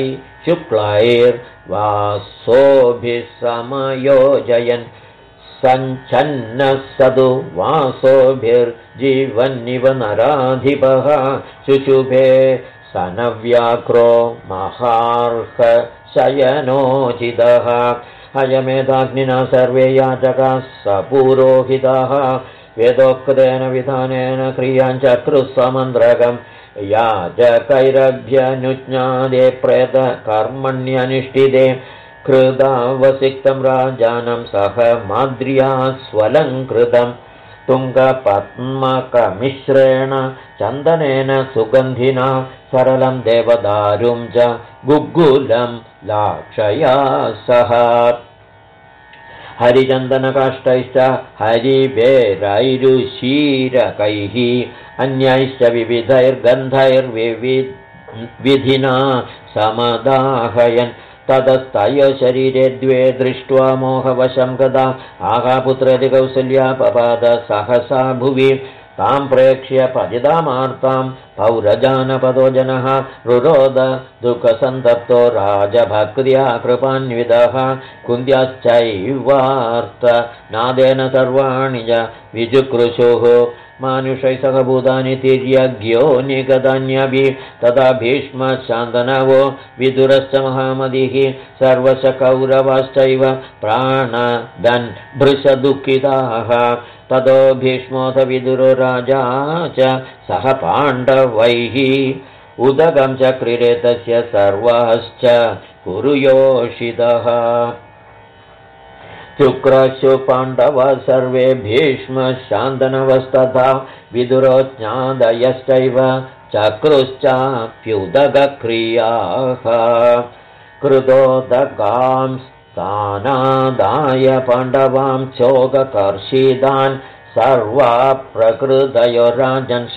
शुक्लैर्वासोभिः समयोजयन् सञ्छन्नः सदु वासोभिर्जीवन्निव नराधिपः शुशुभे सनव्याक्रो महार्हशयनोचितः अयमेधाग्निना सर्वे याचकाः सपुरोहिताः वेदोक्तेन विधानेन क्रियाञ्चक्रुस्वमन्त्रकम् याचकैरभ्यनुज्ञादे प्रेतकर्मण्यनुष्ठिते कृतावसिक्तं राजानं सह माद्र्या स्वलङ्कृतं तुङ्गपद्मकमिश्रेण चन्दनेन सुगन्धिना सरलं देवदारुं च गुग्गुलं लाक्षया सह हरिचन्दनकाष्ठैश्च हरिवेरैरुशीरकैः अन्यैश्च विविधैर्गन्धैर्विविधिना समदाहयन् ततस्तयो शरीरे द्वे दृष्ट्वा मोहवशं गदा आहापुत्रेति कौसल्या पपाद सहसा भुवि तां प्रेक्ष्य पतितामार्तां पौरजानपदो जनः रुरोद दुःखसन्तप्तो राजभक्त्या कृपान्वितः कुन्त्याश्चैवार्तनादेन सर्वाणि च विजुकृशुः मानुषै सह भूतानि तिर्यज्ञो निगतान्यभिः तदा भीष्मः शान्तनवो विदुरश्च महामतिः सर्वश कौरवाश्चैव प्राणदन् भृशदुःखिताः ततो भीष्मोऽथ विदुरो राजा च सह पाण्डवैः उदकं चक्रिरे तस्य सर्वाश्च कुरुयोषितः शुक्रशु पाण्डवः सर्वे भीष्मः शान्तनवस्तथा विदुरो ज्ञादयश्चैव चक्रुश्चाप्युदकक्रियाः कृतोदकां स्थानादाय पाण्डवां चोककर्षितान् सर्वा प्रकृतयो राजन्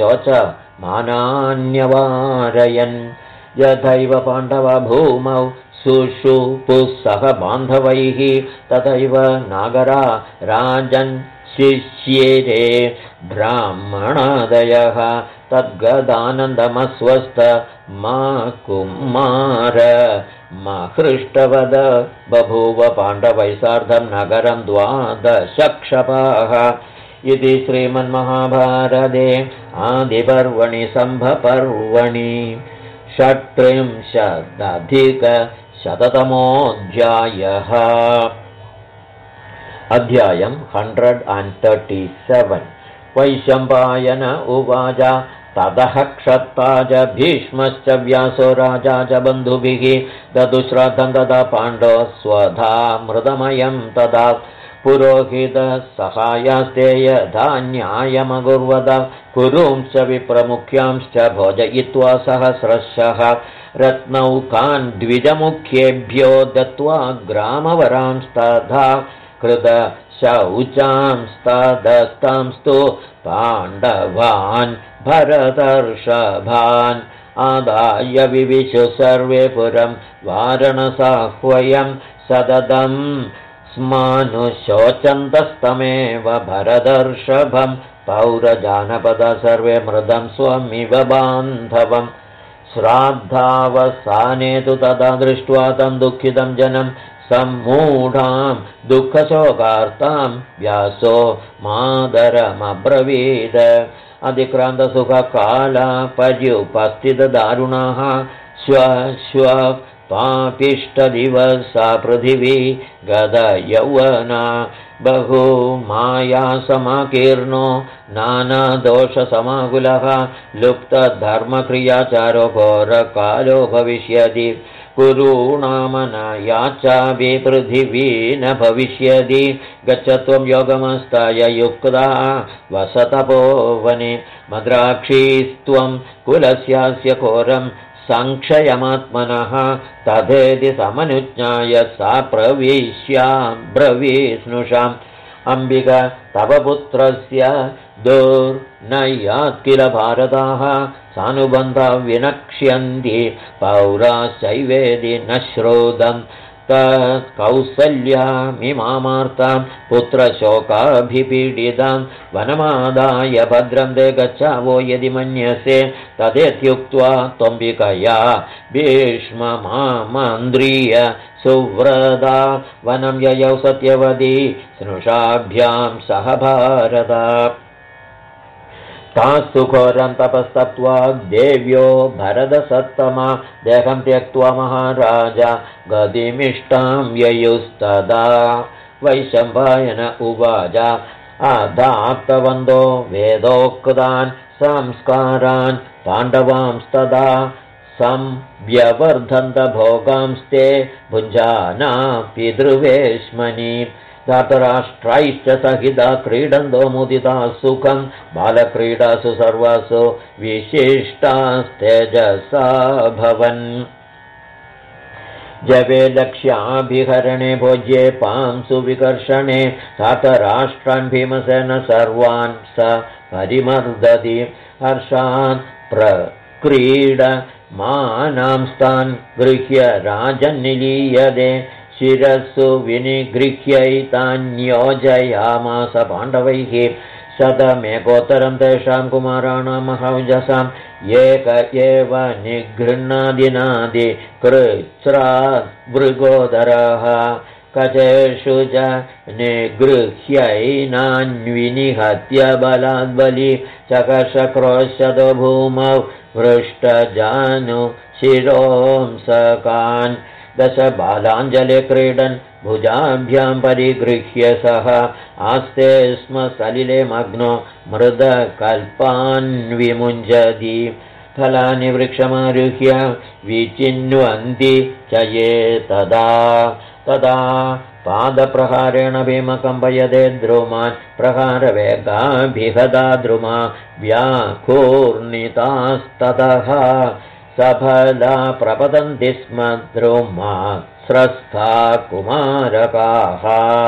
शोचमानान्यवारयन् यथैव पाण्डवा भूमौ सुषुपुः सह बान्धवैः तथैव नागरा राजन् शिष्येरे ब्राह्मणादयः तद्गदानन्दमस्वस्थ मा कुमार महृष्टवद बभूव पाण्डवैः सार्धं नगरं 12 इति श्रीमन्महाभारते आदिपर्वणि सम्भपर्वणि 36अधिकशततमोऽध्यायः अध्यायं 137 वैशम्पायन उवाच ततः क्षत्ता च भीष्मश्च व्यासो राजा च बन्धुभिः ददुश्राद्धं तदा पाण्डो स्वधा मृतमयं तदा पुरोहितसहायास्ते यथा न्यायमकुर्वत कुरुंश्च विप्रमुख्यांश्च भोजयित्वा सहस्रशः रत्नौकान् द्विजमुख्येभ्यो दत्त्वा ग्रामवरांस्तथा कृतशौचांस्तदस्तांस्तु पाण्डवान् भरतर्षभान् आदाय विविशु सर्वे पुरं वारणसाह्वयं सततं स्मानुशोचन्तस्तमेव भरतर्षभं पौरजानपद सर्वे मृदं स्वमिव बान्धवम् श्राद्धावसाने तु तदा दृष्ट्वा तं दुःखितं जनं सम्मूढां दुःखशोकार्तां व्यासो मादरमब्रवीद अधिक्रान्तसुखकाला पर्युपस्थितदारुणाः श्व पापिष्टदिवसा पृथिवी गदयौवना बहु मायासमाकीर्णो नानादोषसमाकुलः लुप्तधर्मक्रियाचारो घोरकालो भविष्यति कुरूणामनयाचापि पृथिवी न भविष्यति गच्छत्वं योगमस्ताय युक्ता वसतपोवने मद्राक्षीस्त्वं कुलस्यास्य घोरं संक्षयमात्मनः तथेति समनुज्ञाय सा ब्रवीस्नुषाम् अम्बिका तव पुत्रस्य दुर्नयात् किल भारताः सानुबन्धा विनक्ष्यन्ति पौराश्चैवेदि न श्रोदम् तत्कौसल्यामिमार्तां पुत्रशोकाभिपीडितां वनमादाय भद्रं ते गच्छावो यदि मन्यसे तदेत्युक्त्वा त्वम्बिकया भीष्ममामन्द्रिय सुव्रता वनं ययौ सत्यवती स्नुषाभ्यां सह भारता तास्तु घोरं तपस्तप्त्वा देव्यो भरतसत्तमा देहं त्यक्त्वा महाराजा गतिमिष्टां ययुस्तदा वैशम्पायन उवाच अदाप्तवन्दो वेदोक्तान् संस्कारान् पाण्डवांस्तदा संव्यवर्धन्त भोगांस्ते भुञ्जाना पितृवेश्मनि धातराष्ट्रैश्च सहिता क्रीडन्तो मुदिता सुखं बालक्रीडासु सर्वासु विशिष्टास्तेजसा भवन् जवे लक्ष्याभिहरणे भोज्ये पांसु विकर्षणे धातराष्ट्रान् भीमसेन सर्वान् स परिमर्दति हर्षान् प्रक्रीडमानांस्तान् गृह्य राजन्निलीयते शिरस्सु विनिगृह्यैतान्योजयामास पाण्डवैः शतमेकोत्तरं तेषां कुमाराणां महौजसां एक एव निगृह्णादिनादि कृच्छ्रात् मृगोदरः कचेषु च निगृह्यैनान्विनिहत्य बलाद्बली चकर्षक्रोशतो भूमौ हृष्टजानु शिरोंसकान् दश बालाञ्जले क्रीडन् भुजाभ्यां परिगृह्य सः आस्ते स्म सलिले मग्नो मृदकल्पान् विमुञ्जति फलानि वृक्षमारुह्य विचिन्वन्ति च ये तदा पादप्रहारेण भीमकम्पयते द्रुमान् प्रहारवेगाभिहदा द्रुमा व्याघूर्णितास्ततः सफला प्रपतन्ति स्म द्रुमा स्रस्था कुमारकाः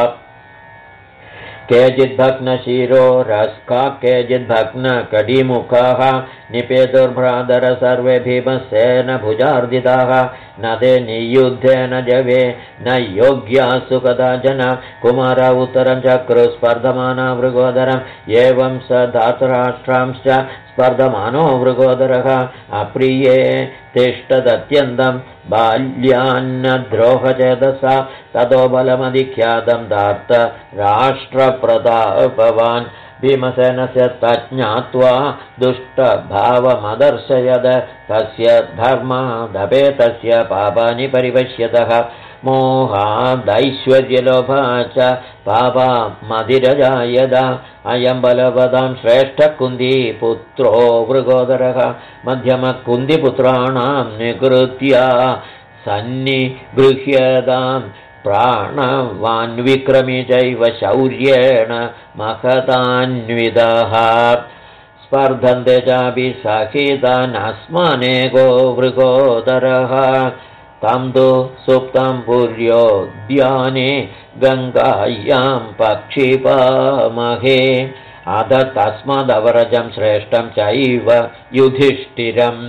केचिद्भग्नशिरो रस्का केचिद्भग्नकडिमुखाः निपेतुर्भ्रातर सर्वे भीमसेन भुजार्दिताः न ते नियुद्धेन जवे न योग्यासु कदाचन कुमारा उत्तरं चक्रु स्पर्धमाना वृगोदरम् एवं स धातराष्ट्रांश्च स्पर्धमानो वृगोदरः अप्रिये तिष्ठदत्यन्तं बाल्यान्नद्रोहचेतसा ततो बलमधिख्यातं धार्त राष्ट्रप्रतापवान् भीमसेनस्य तज्ज्ञात्वा दुष्टभावमदर्शयद तस्य धर्मादपेतस्य पापानि परिपश्यतः मोहादैश्वर्यलोभा च पापामधिरजायदा अयं बलवदां श्रेष्ठकुन्तीपुत्रो वृगोदरः मध्यमकुन्तीपुत्राणां निकृत्य सन्निगृह्यतां प्राणवान्विक्रमी चैव शौर्येण महतान्वितः स्पर्धन्ते चापि सहितानस्मानेको वृगोदरः तं तु सुप्तं पुर्योद्याने गङ्गायां पक्षिपामहे अध तस्मादवरजं श्रेष्ठं चैव युधिष्ठिरम्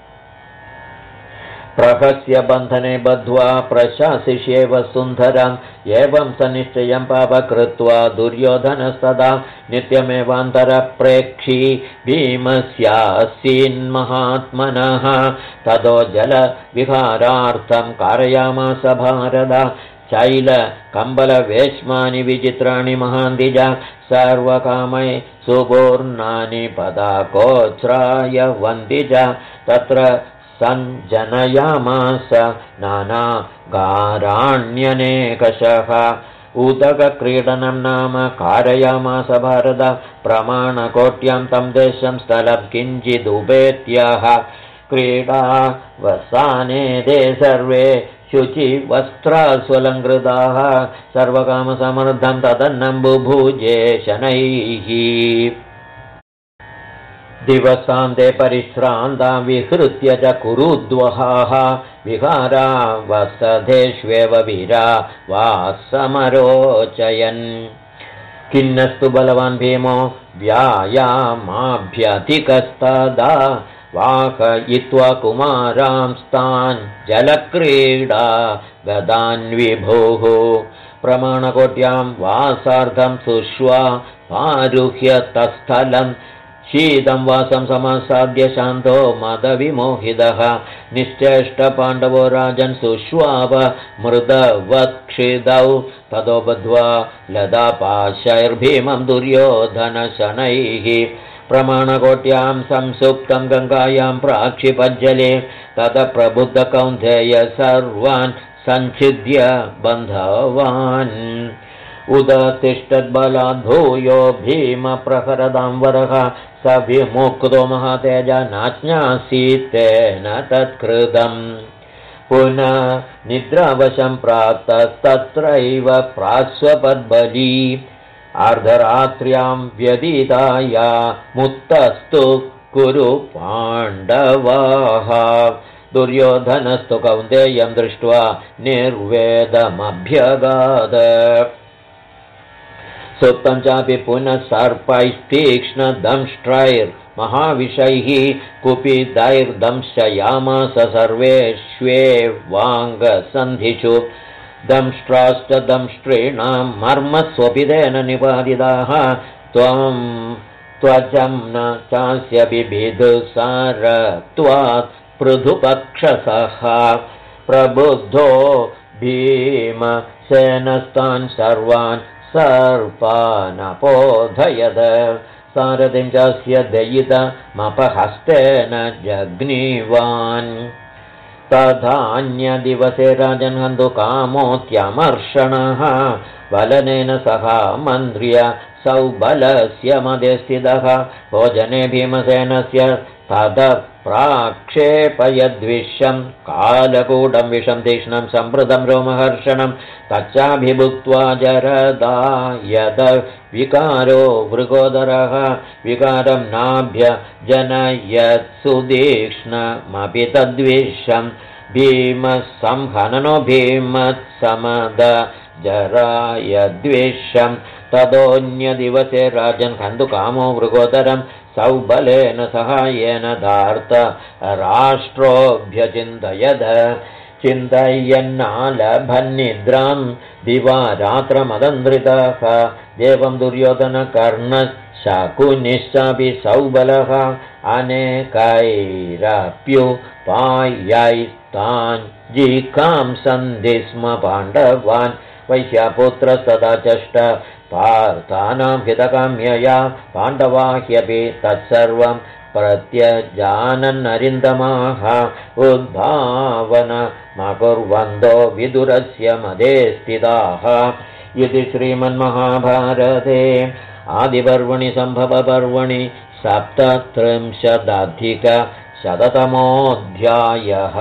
प्रहस्य बन्धने बद्ध्वा प्रशासिष्येव सुन्दरम् एवं सनिश्चयं पापकृत्वा दुर्योधनस्तदा नित्यमेवान्तरप्रेक्षी भीमस्यासीन्महात्मनः ततो जलविहारार्थं कारयामास भारत शैलकम्बलवेश्मानि विचित्राणि महान्तिज सर्वकामै सुपूर्णानि पदाकोच्छ्राय वन्ति च तत्र सञ्जनयामास नानागाराण्यनेकशः उदकक्रीडनं नाम कारयामास भारत प्रमाणकोट्यां तं देशं स्थलं किञ्चिदुपेत्यः क्रीडावसाने ते सर्वे शुचिवस्त्रास्वलङ्कृताः सर्वकामसमृद्धं तदन्नं बुभुजे शनैः दिवसान्ते परिश्रान्ता विहृत्य च कुरुद्वहाः विहारा वसधेष्वेव वीरा वासमरोचयन् किन्नस्तु बलवान् भीमो व्यायामाभ्यधिकस्तदा वाहयित्वा कुमारांस्तान् जलक्रीडा गदान्विभुः प्रमाणकोट्यां वासार्थं सुष्वा आरुह्य तत्स्थलं शीतं वासं समासाद्य शान्तो मदविमोहितः निश्चेष्टपाण्डवो राजन् सुष्वाव मृदवत्क्षिदौ ततो बद्ध्वा लतापाशैर्भीमं दुर्योधनशनैः प्रमाणकोट्यां संसुप्तं गङ्गायां प्राक्षिपज्जले ततः प्रबुद्धकौन्तेय सर्वान् सञ्छिद्य बन्धवान् उदतिष्ठद्बलाद्भूयो भीमप्रहरदां वरः स विमुक्तो महातेज नाज्ञासीत्तेन तत्कृतम् पुनः निद्रावशं प्राप्तस्तत्रैव प्रास्वपद्बली अर्धरात्र्यां व्यतीताया मुक्तस्तु कुरु पाण्डवाः दुर्योधनस्तु कौन्तेयं दृष्ट्वा निर्वेदमभ्यगाद सुप्तं चापि पुनः सर्पैस्तीक्ष्णदंष्ट्रैर्महाविषैः कुपितैर्दंशयामास सर्वेष्वेवाङ्गसन्धिषु दंष्ट्राश्च दंष्ट्रीणां मर्मस्वपितेन निपातिताः त्वचं न चास्य बिभिदुसारत्वात् पृथुपक्षसः प्रबुद्धो भीमसेनस्तान् सर्वान् सर्पानपोधयद सारथिं चास्य दयितमपहस्तेन जग्नीवान् तथान्यदिवसे राजन् हन्तु कामोऽत्यमर्षणः वलनेन सह मन्त्र्य सौबलस्य मध्ये स्थितः भोजने भीमसेनस्य ततः प्राक्षेपयद्विषं कालकूटं विषं तीक्ष्णं सम्पृतं रोमहर्षणं तच्चाभिभुक्त्वा जरदा यद विकारो वृकोदरः विकारं नाभ्यजनयत्सुतीक्ष्णमपि तद्विषं भीमसंहननो भीमत्समद जरायद्विषं ततोऽन्यदिवसे राजन् हन्तुकामो वृकोदरं सौबलेन सहायेन धार्त राष्ट्रोऽभ्यचिन्तयद चिन्तयन्नालभन्निद्रां दिवारात्रमदन्द्रितः देवं दुर्योधनकर्णशकुनिश्चापि सौबलः अनेकैरप्युपायैस्तान् जिकांसन्ति स्म पाण्डवान् वैश्यपुत्रस्तदा चष्ट पार्थानां हितकाम्यया पाण्डवाह्यपि तत्सर्वं प्रत्यजानन्नरिन्दमाः उद्भावनमकुर्वन्तो विदुरस्य मध्ये स्थिताः इति श्रीमन्महाभारते आदिपर्वणि सम्भवपर्वणि 37अधिकशततमोऽध्यायः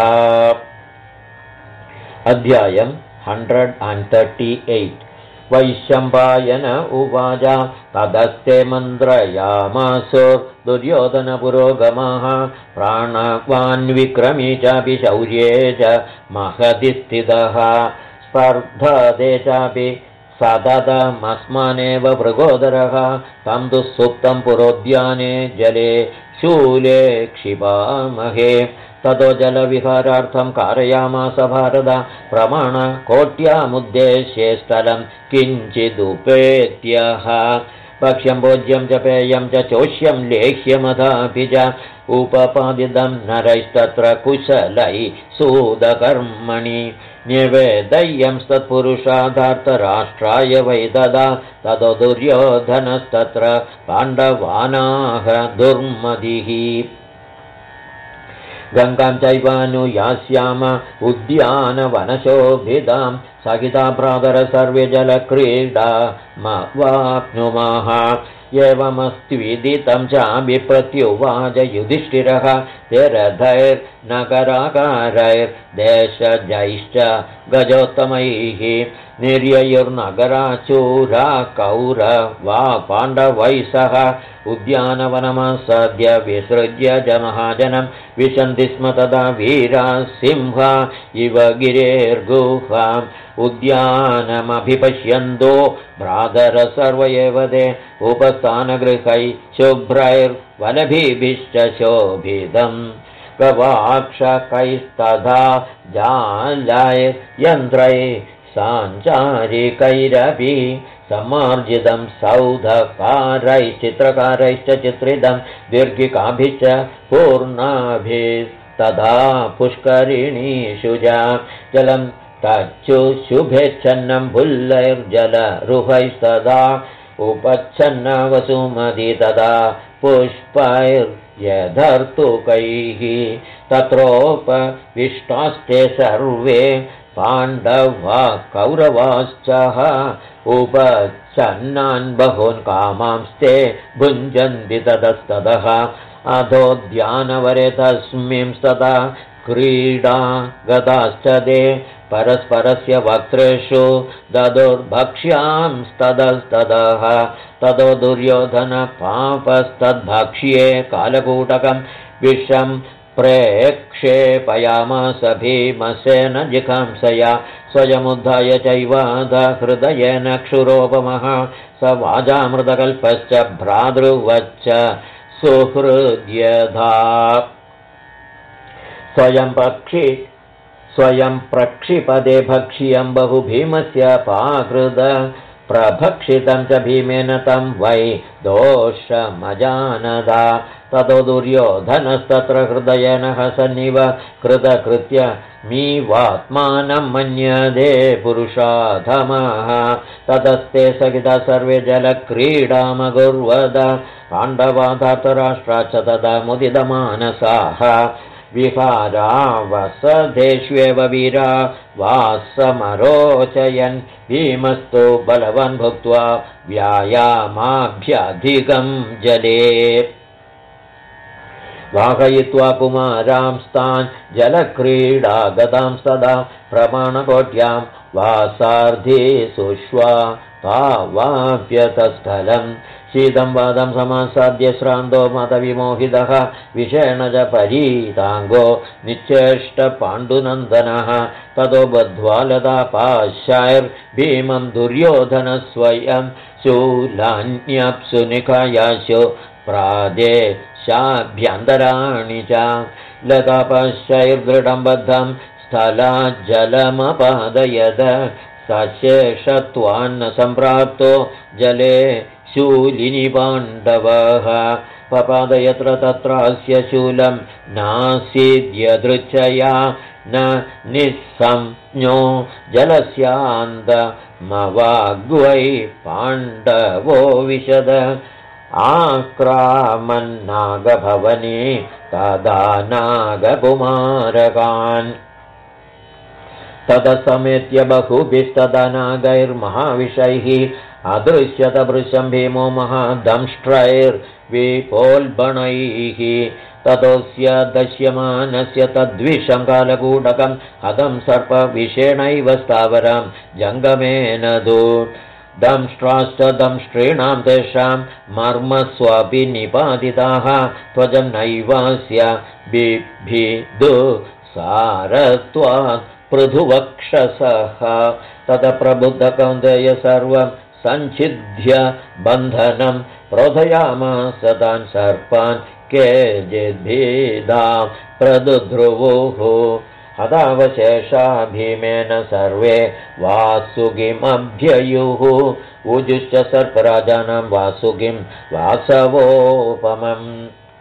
अध्यायं 138 वैशम्पायन उवाच तदस्ते मन्त्रयामासो दुर्योधनपुरोगमः प्राणवान् विक्रमी चापि शौर्ये च महति स्थितः स्पर्धते चापि सततमस्मानेव वृकोदरः तं तु सुप्तं पुरोद्याने जले शूले क्षिपामहे ततो जलविहारार्थं कारयामास भारत प्रमाणकोट्यामुद्देश्ये स्थलं किञ्चिदुपेत्यः भक्ष्यं भोज्यं च पेयं च चोष्यं लेह्यमथापि च उपपादितं नरैस्तत्र कुशलै सूदकर्मणि न्यवेदयंस्तत्पुरुषाधार्तराष्ट्राय वै ददा ततो दुर्योधनस्तत्र पाण्डवानाह दुर्मदिः गङ्गां चैवानुयास्याम उद्यानवनशोभितां सहिता भ्रातर सर्वे जलक्रीडामवाप्नुमः एवमस्त्विदितं चाभिप्रत्युवाच युधिष्ठिरः तिरधैर्नगराकारैर्देशजैश्च गजोत्तमैः निर्ययुर्नगराचूरा कौरवा पाण्डवैः सह उद्यानवनमासाद्य विसृज्य महाजनं विशन्ति स्म तदा वीराः सिंहा इव गिरेर्गुहाम् उद्यानमभिपश्यन्तो भ्रातर सर्व एव ते उपस्थानगृहैः शुभ्रैर्वलभिभिश्च शोभितम् गवाक्षकैस्तथा जालैर्यन्त्रैः साञ्चारिकैरपि समार्जितं सौधकारैश्चित्रकारैश्च चित्रितं दीर्घिकाभिश्च पूर्णाभिस्तथा पुष्करिणीषु जलं तच्चुशुभेच्छन्नं फुल्लैर्जलरुहैस्तदा उपच्छन्नवसुमती तदा पुष्पैर्यधर्तुकैः तत्रोपविष्टास्ते सर्वे पाण्डवा कौरवाश्च उपच्छन्नान् बहून् कामांस्ते भुञ्जन्ति ततस्ततः अधोद्यानवरे तस्मिंस्तदा क्रीडा गताश्च ते परस्परस्य वक्त्रेषु ददुर्भक्ष्यांस्ततस्ततः ततो दुर्योधनपापस्तद्भक्ष्ये कालकूटकं विषं प्रेक्षेपयामास भीमसेन जिघांसया स्वयमुद्धाय चैवाधहृदयेन क्षुरोपमः स वाजामृतकल्पश्च भ्रातृवच्च सुहृद्यधा स्वयं प्रक्षिपदे भक्ष्यं बहु भीमस्य पाकृद प्रभक्षितं च भीमेन तं वै दोषमजानदा ततो दुर्योधनस्तत्र हृदयेन हसन्निव कृतकृत्य मीवात्मानं मन्यते पुरुषाधमः ततस्ते सहिता सर्वे जलक्रीडामकुर्वद पाण्डवाधातराष्ट्राश्च तदा मुदितमानसाः विहारावसधेष्वेव वीरा वासमरोचयन् भीमस्तु बलवान् भुक्त्वा व्यायामाभ्यधिकं जले वाहयित्वा पुमारांस्तान् जलक्रीडा गतां सदा प्रमाणकोट्यां वासार्धीसुष्वा तावाप्यतस्थलम् शीतं वादं समासाद्य श्रान्तो मतविमोहितः विषेण च परीताङ्गो निश्चेष्टपाण्डुनन्दनः ततो बद्ध्वा लतापाशाैर्भीमं दुर्योधनस्वयं शूलान्यप्सु निकायाशो प्रादेशाभ्यन्तराणि च लतापाशैर्दृढं बद्धं स्थलाज्जलमपादयद सशेषत्वान्न सम्प्राप्तो जले शूलिनि पाण्डवः पपादयत्र तत्रास्य शूलं नासीद्यदृच्छया न निस्संज्ञो जलस्यान्तमवाग्वै पाण्डवो विशद आक्रामन्नागभवने तदा नागकुमारकान् तदसमेत्य बहुभिस्तदा नागैर्महाविषैः अदृश्यत वृषं भीमो महादंष्ट्रैर्विपोल्बणैः ततोऽस्य दश्यमानस्य तद्विषं कालकूटकं हतं सर्पविषेणैव स्थावरं जङ्गमेन तु दंष्ट्राश्च दंष्ट्रीणां तेषां मर्मस्वापि निपातिताः त्वचं नैवास्य बिभिदु सारत्वात् पृथुवक्षसः ततः प्रबुद्धकौन्तेय सर्वं सञ्छिद्य बन्धनं प्रोधयामास तान् सर्पान् केचिद्भेदां प्रदुध्रुवुः हतावशेषा भीमेन सर्वे वासुकिमभ्ययुः ऊजुश्च सर्पराजानां वासुकिं वासवोपमम्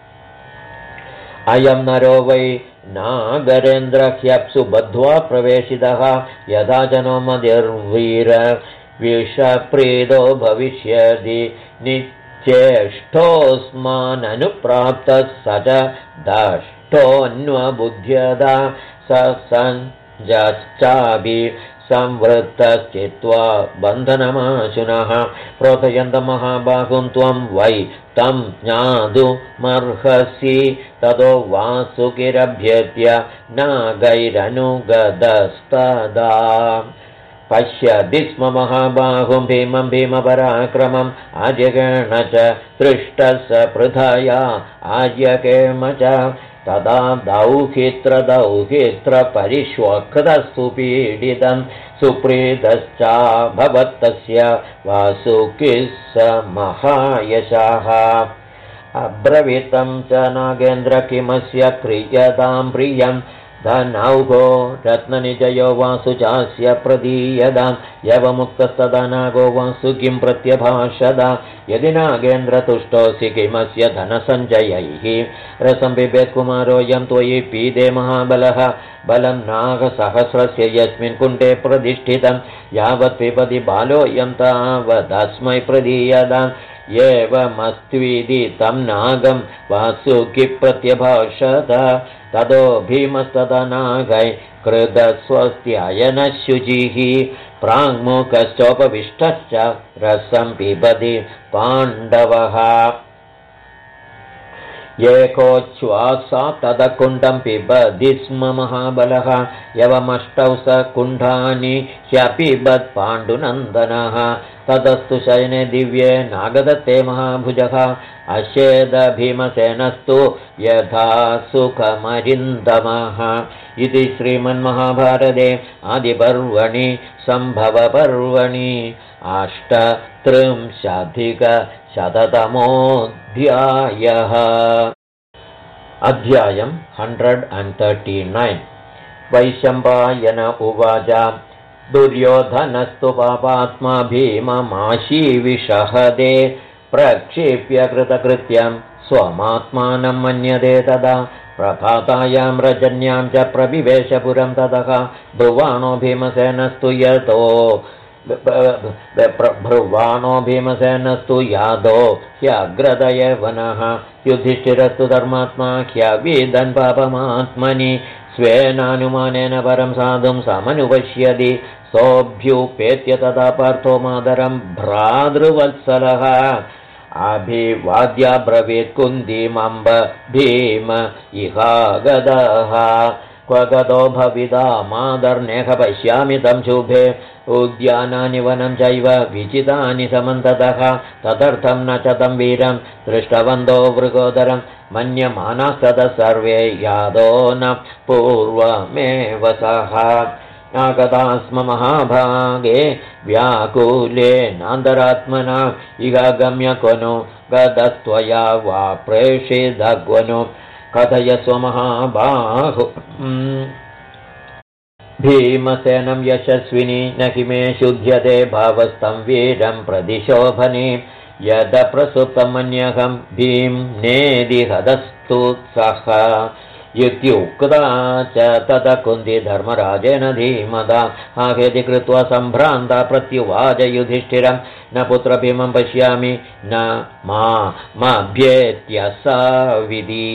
अयं नरो वै नागरेन्द्रह्यप्सु बद्ध्वा प्रवेशितः यथा जनो मदिर्वीर विषप्रीतो भविष्यति निश्चेष्टोऽस्माननुप्राप्तः स च दृष्टोऽन्वबुध्यदा स सञ्जश्चापि संवृत्तश्चित्वा बन्धनमाशुनः प्रोथयन्तमहाबाहुं त्वं वै तं ज्ञातुमर्हसि ततो वासुकिरभ्येत्य नागैरनुगतस्तदा पश्यति स्म महाबाहुं भीमं भीमपराक्रमम् आर्यकेण च दृष्टः स पृथया आर्यकेम च तदा दौहित्रपरिष्वक्तसुपीडितं सुप्रीतश्चाभवत्तस्य वासुकिः स महायशः अब्रवीतं च नागेन्द्र किमस्य क्रियतां प्रियं धनौघो रत्ननिजयो वासु चास्य प्रदीयतां यवमुक्तस्तदा नागो वासुकिं प्रत्यभाषदा यदि नागेन्द्रतुष्टोऽसि किमस्य धनसञ्चयैः रसं पिबेत् कुमारोऽयं त्वयि पीते महाबलः बलं नागसहस्रस्य यस्मिन् कुण्डे प्रतिष्ठितं यावत् पिबति बालोऽयं तावदस्मै प्रदीयताम् एवमस्त्विति तं नागं वासुकि प्रत्यभाषत ततो भीमस्तदा नागै कृतस्वस्त्ययनशुचिः प्राङ्मुखश्चोपविष्टश्च रसं पिबति पाण्डवः एकोच्छ्वासा तदकुण्डं पिबति स्म महाबलः यवमष्टौ स कुण्डानि ह्यपिबत् पाण्डुनन्दनः ततस्तु शयने दिव्ये नागदत्ते महाभुजः अशेद भीमसेनस्तु यथा सुखमरिन्दमः इति श्रीमन्महाभारते आदिपर्वणि सम्भवपर्वणि 38अधिकशततमोऽध्यायः अध्यायम् 139 वैशम्पायन उवाच दुर्योधनस्तु पापात्मा भीममाशीविषहदे प्रक्षिप्य कृतकृत्यं स्वमात्मानं मन्यते तदा प्रभातायां रजन्यां च प्रविवेशपुरं ततः ब्रुवाणो भीमसेनस्तु यादो ह्यग्रदयवनः युधिष्ठिरस्तु धर्मात्मा ह्यविदन् पापमात्मनि स्वेनानुमानेन परं साधुं समनुपश्यति सोऽभ्युपेत्य तदा पार्थो मातरं भ्रातृवत्सलः अभिवाद्याब्रवीत् कुन्तीमम्ब भीम इहागतः क्व गतो भविता मादर्नेह पश्यामि तं शुभे उद्यानानि वनं चैव विचितानि समन्ततः तदर्थं न च तं वीरं दृष्टवन्तो वृकोदरं मन्यमानास्ततः सर्वे यादो न पूर्वमेव सः नागता स्म महाभागे व्याकुले नान्तरात्मना इहागम्य क्वनु गतस्त्वया वा प्रेषितक्वनु कथयस्व महाबाहु भीमसेनं यशस्विनी न हि मे शुध्यते भावस्तं वीरं प्रतिशोभने यद प्रसुप्तं मन्यहं भीम्नेदि हदस्तु सः इत्युक्ता च तत कुन्ती धर्मराजेन धीमता आहेति कृत्वा सम्भ्रान्ता प्रत्युवाच युधिष्ठिरं न पुत्रभीमं पश्यामि न माभ्येत्य सा विधि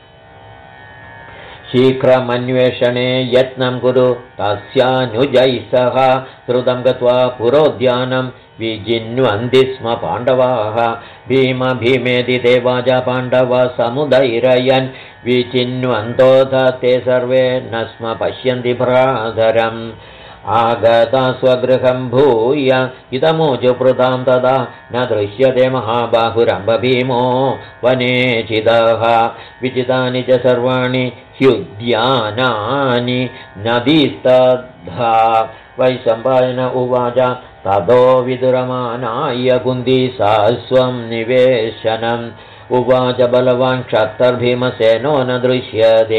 शीघ्रमन्वेषणे यत्नं कुरु तस्यानुजैः सह द्रुतं गत्वा पुरोद्यानं विजिन्वन्ति स्म पाण्डवाः भीमेति ते वाजा पाण्डवा समुदैरयन् विचिन्वन्तोऽथ ते सर्वे न स्म पश्यन्ति भ्रातरम् आगता स्वगृहं भूय इदमुजुपृतां तदा न दृश्यते महाबाहुरम्ब भीमो वनेचिदः विचितानि च सर्वाणि ह्युद्यानानि नदीस्तद्धा वैशम्पायन उवाच ततो विदुरमानाय कुन्ती सा स्वं निवेशनम् उवाच बलवान् क्षत्तर्भीमसेनो न दृश्यते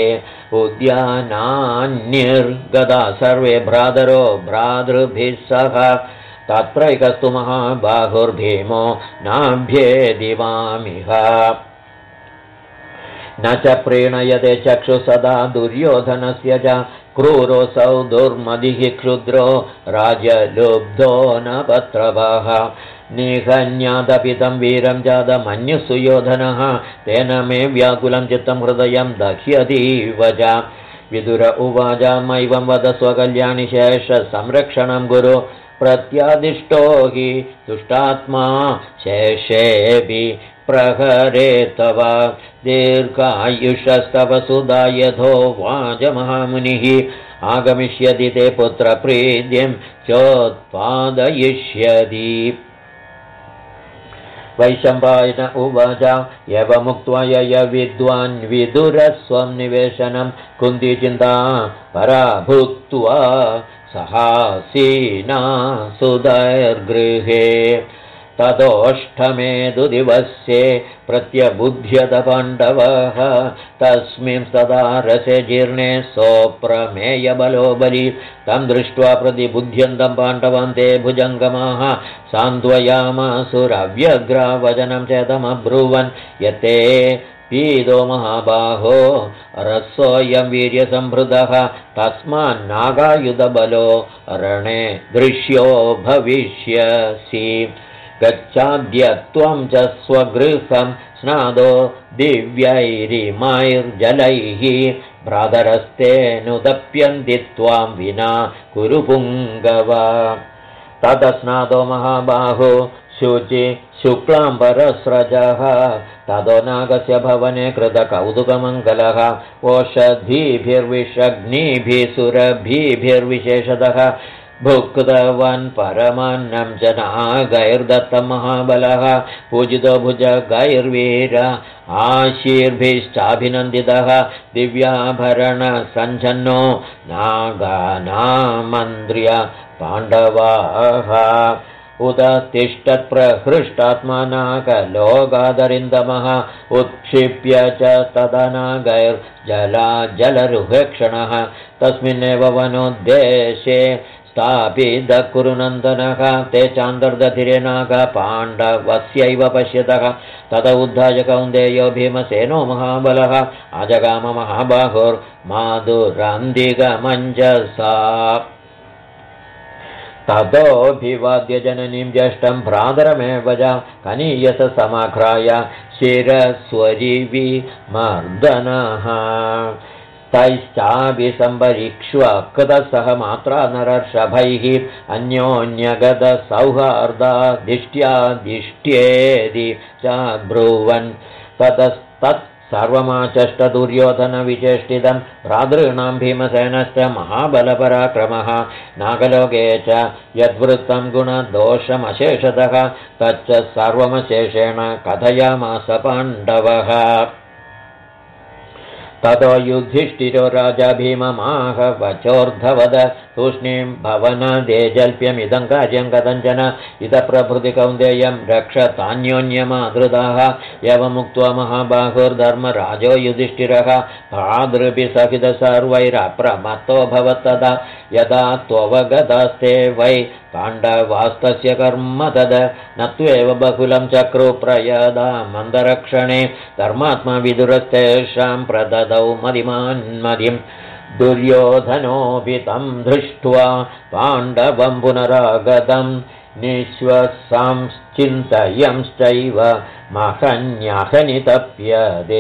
उद्यानान्यर्गता सर्वे भ्रातरो भ्रातृभिः सह तत्रैकस्तु महाबाहुर्भीमो नाभ्येदिवामिह न च प्रीणयते चक्षु सदा दुर्योधनस्य च क्रूरोऽसौ दुर्मदिः क्षुद्रो राजलुब्धो न पत्रवः निहन्यादपितं वीरं जातमन्युसुयोधनः तेन मे व्याकुलं चित्तं हृदयं दह्यतीव च विदुर उवाच मैवं वद स्वकल्याणि शेष संरक्षणं गुरु प्रत्यादिष्टो हि दुष्टात्मा शेषेऽपि प्रहरे तव दीर्घायुषस्तव सुधा यथो वाजमहामुनिः आगमिष्यति ते पुत्रप्रीतिं चोत्पादयिष्यति वैशम्पायन उवाच एवमुक्त्वा यय विद्वान् विदुरस्वं निवेशनं कुन्तीचिन्ता परा भूत्वा सहासीना सुधैर्गृहे ततोऽष्टमे दिवसे प्रत्यबुध्यत पाण्डवः तस्मिन् सदा रसे जीर्णे सोऽप्रमेयबलो बली तं दृष्ट्वा प्रतिबुध्यन्तं पाण्डवान् ते भुजङ्गमाः सान्त्वयामासुरव्यग्रा वचनं चेदमब्रुवन् यते पीदो महाबाहो रसोऽयं वीर्यसम्भृतः तस्मान्नागायुधबलो रणे दृश्यो भविष्यसि गच्छाद्य त्वं च स्वगृहं स्नादो दिव्यैरिमैर्जलैः भ्रातरस्तेऽनुदप्यन्ति त्वां विना कुरु पुङ्गव ततस्नादो महाबाहो शुचि शुक्लाम्बरस्रजः ततो नागस्य भवने कृतकौतुकमङ्गलः ओषधीभिर्विषग्निभिः सुरभिर्विशेषतः भुक्तवान् परमान्नं च नागैर्दत्तं महाबलः पूजितो भुजगैर्वीर आशीर्भिश्चाभिनन्दितः दिव्याभरणसञ्छन्नो नागानामन्त्र्य पाण्डवाः उत तिष्ठत्प्रहृष्टात्मा नागलोकादरिन्दमः उत्क्षिप्य च तदा नागैर्जलाजलरुहेक्षणः तस्मिन्नेव वनोद्देशे स्थापितः कुरुनन्दनः ते चान्तर्दधिरे नागा पाण्डवस्यैव पश्यतः तत उद्धाय कौन्तेयो भीमसेनो महाबलः अजगाम महाबाहुर्माधुरान्तिकमञ्जसा ततोऽभिवाद्य जननीं ज्येष्ठं भ्रातरमेव च कनीयस समाघ्राय शिरस्वरिविमर्दनः तैश्चाभिसम्परीक्ष्वा कृतसह मात्रा नरर्षभैः अन्योन्यगतसौहार्दादिष्ट्यादिष्ट्येदि चाब्रुवन् ततस्तत् सर्वमाचष्ट दुर्योधनविचेष्टितं भ्रातॄणां भीमसेनश्च महाबलपराक्रमः नागलोके च यद्वृत्तं गुणदोषमशेषतः तच्च सर्वमशेषेण कथयामास पाण्डवः ततो युधिष्ठिरो राजा भीममाह वचोर्धवद तूष्णीं भवनदे जल्प्यमिदं कार्यं कथञ्चन इतः प्रभृति कौन्तेयं रक्षतान्योन्यमादृताः एवमुक्त्वा महाबाहुर्धर्मराजो युधिष्ठिरः भ्रातृभिः सहितः सर्वैरप्रमत्तो भवत्तदा यदा त्ववगतास्ते वै पाण्डवास्तस्य कर्म तद न त्वेव बहुलं चक्रुप्रयदा मन्दरक्षणे धर्मात्मा विदुरस्तेषां प्रददौ मदिमान्मदिं दुर्योधनोऽपि तं दृष्ट्वा पाण्डवं पुनरागतं निःश्वसांश्चिन्तयंश्चैव महन्यहनितप्यते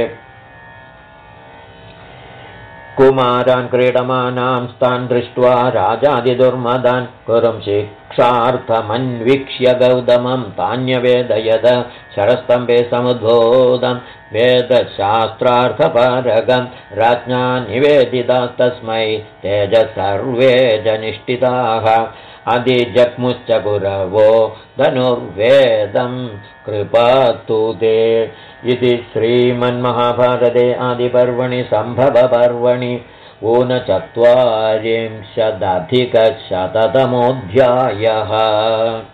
कुमारान् क्रीडमानां स्तान् दृष्ट्वा राजादिदुर्मदान् कुरुं शिक्षार्थमन्वीक्ष्य गौतमं तान्यवेदयद शरस्तम्भे समुद्बोधं वेदशास्त्रार्थपारगं राज्ञा निवेदितास्तस्मै तेज सर्वे जनिष्ठिताः अधिजग्मुश्च गुरवो धनुर्वेदं कृपातु ते इति श्रीमन्महाभारते आदिपर्वणि सम्भवपर्वणि ऊनचत्वारिंशदधिकशततमोऽध्यायः।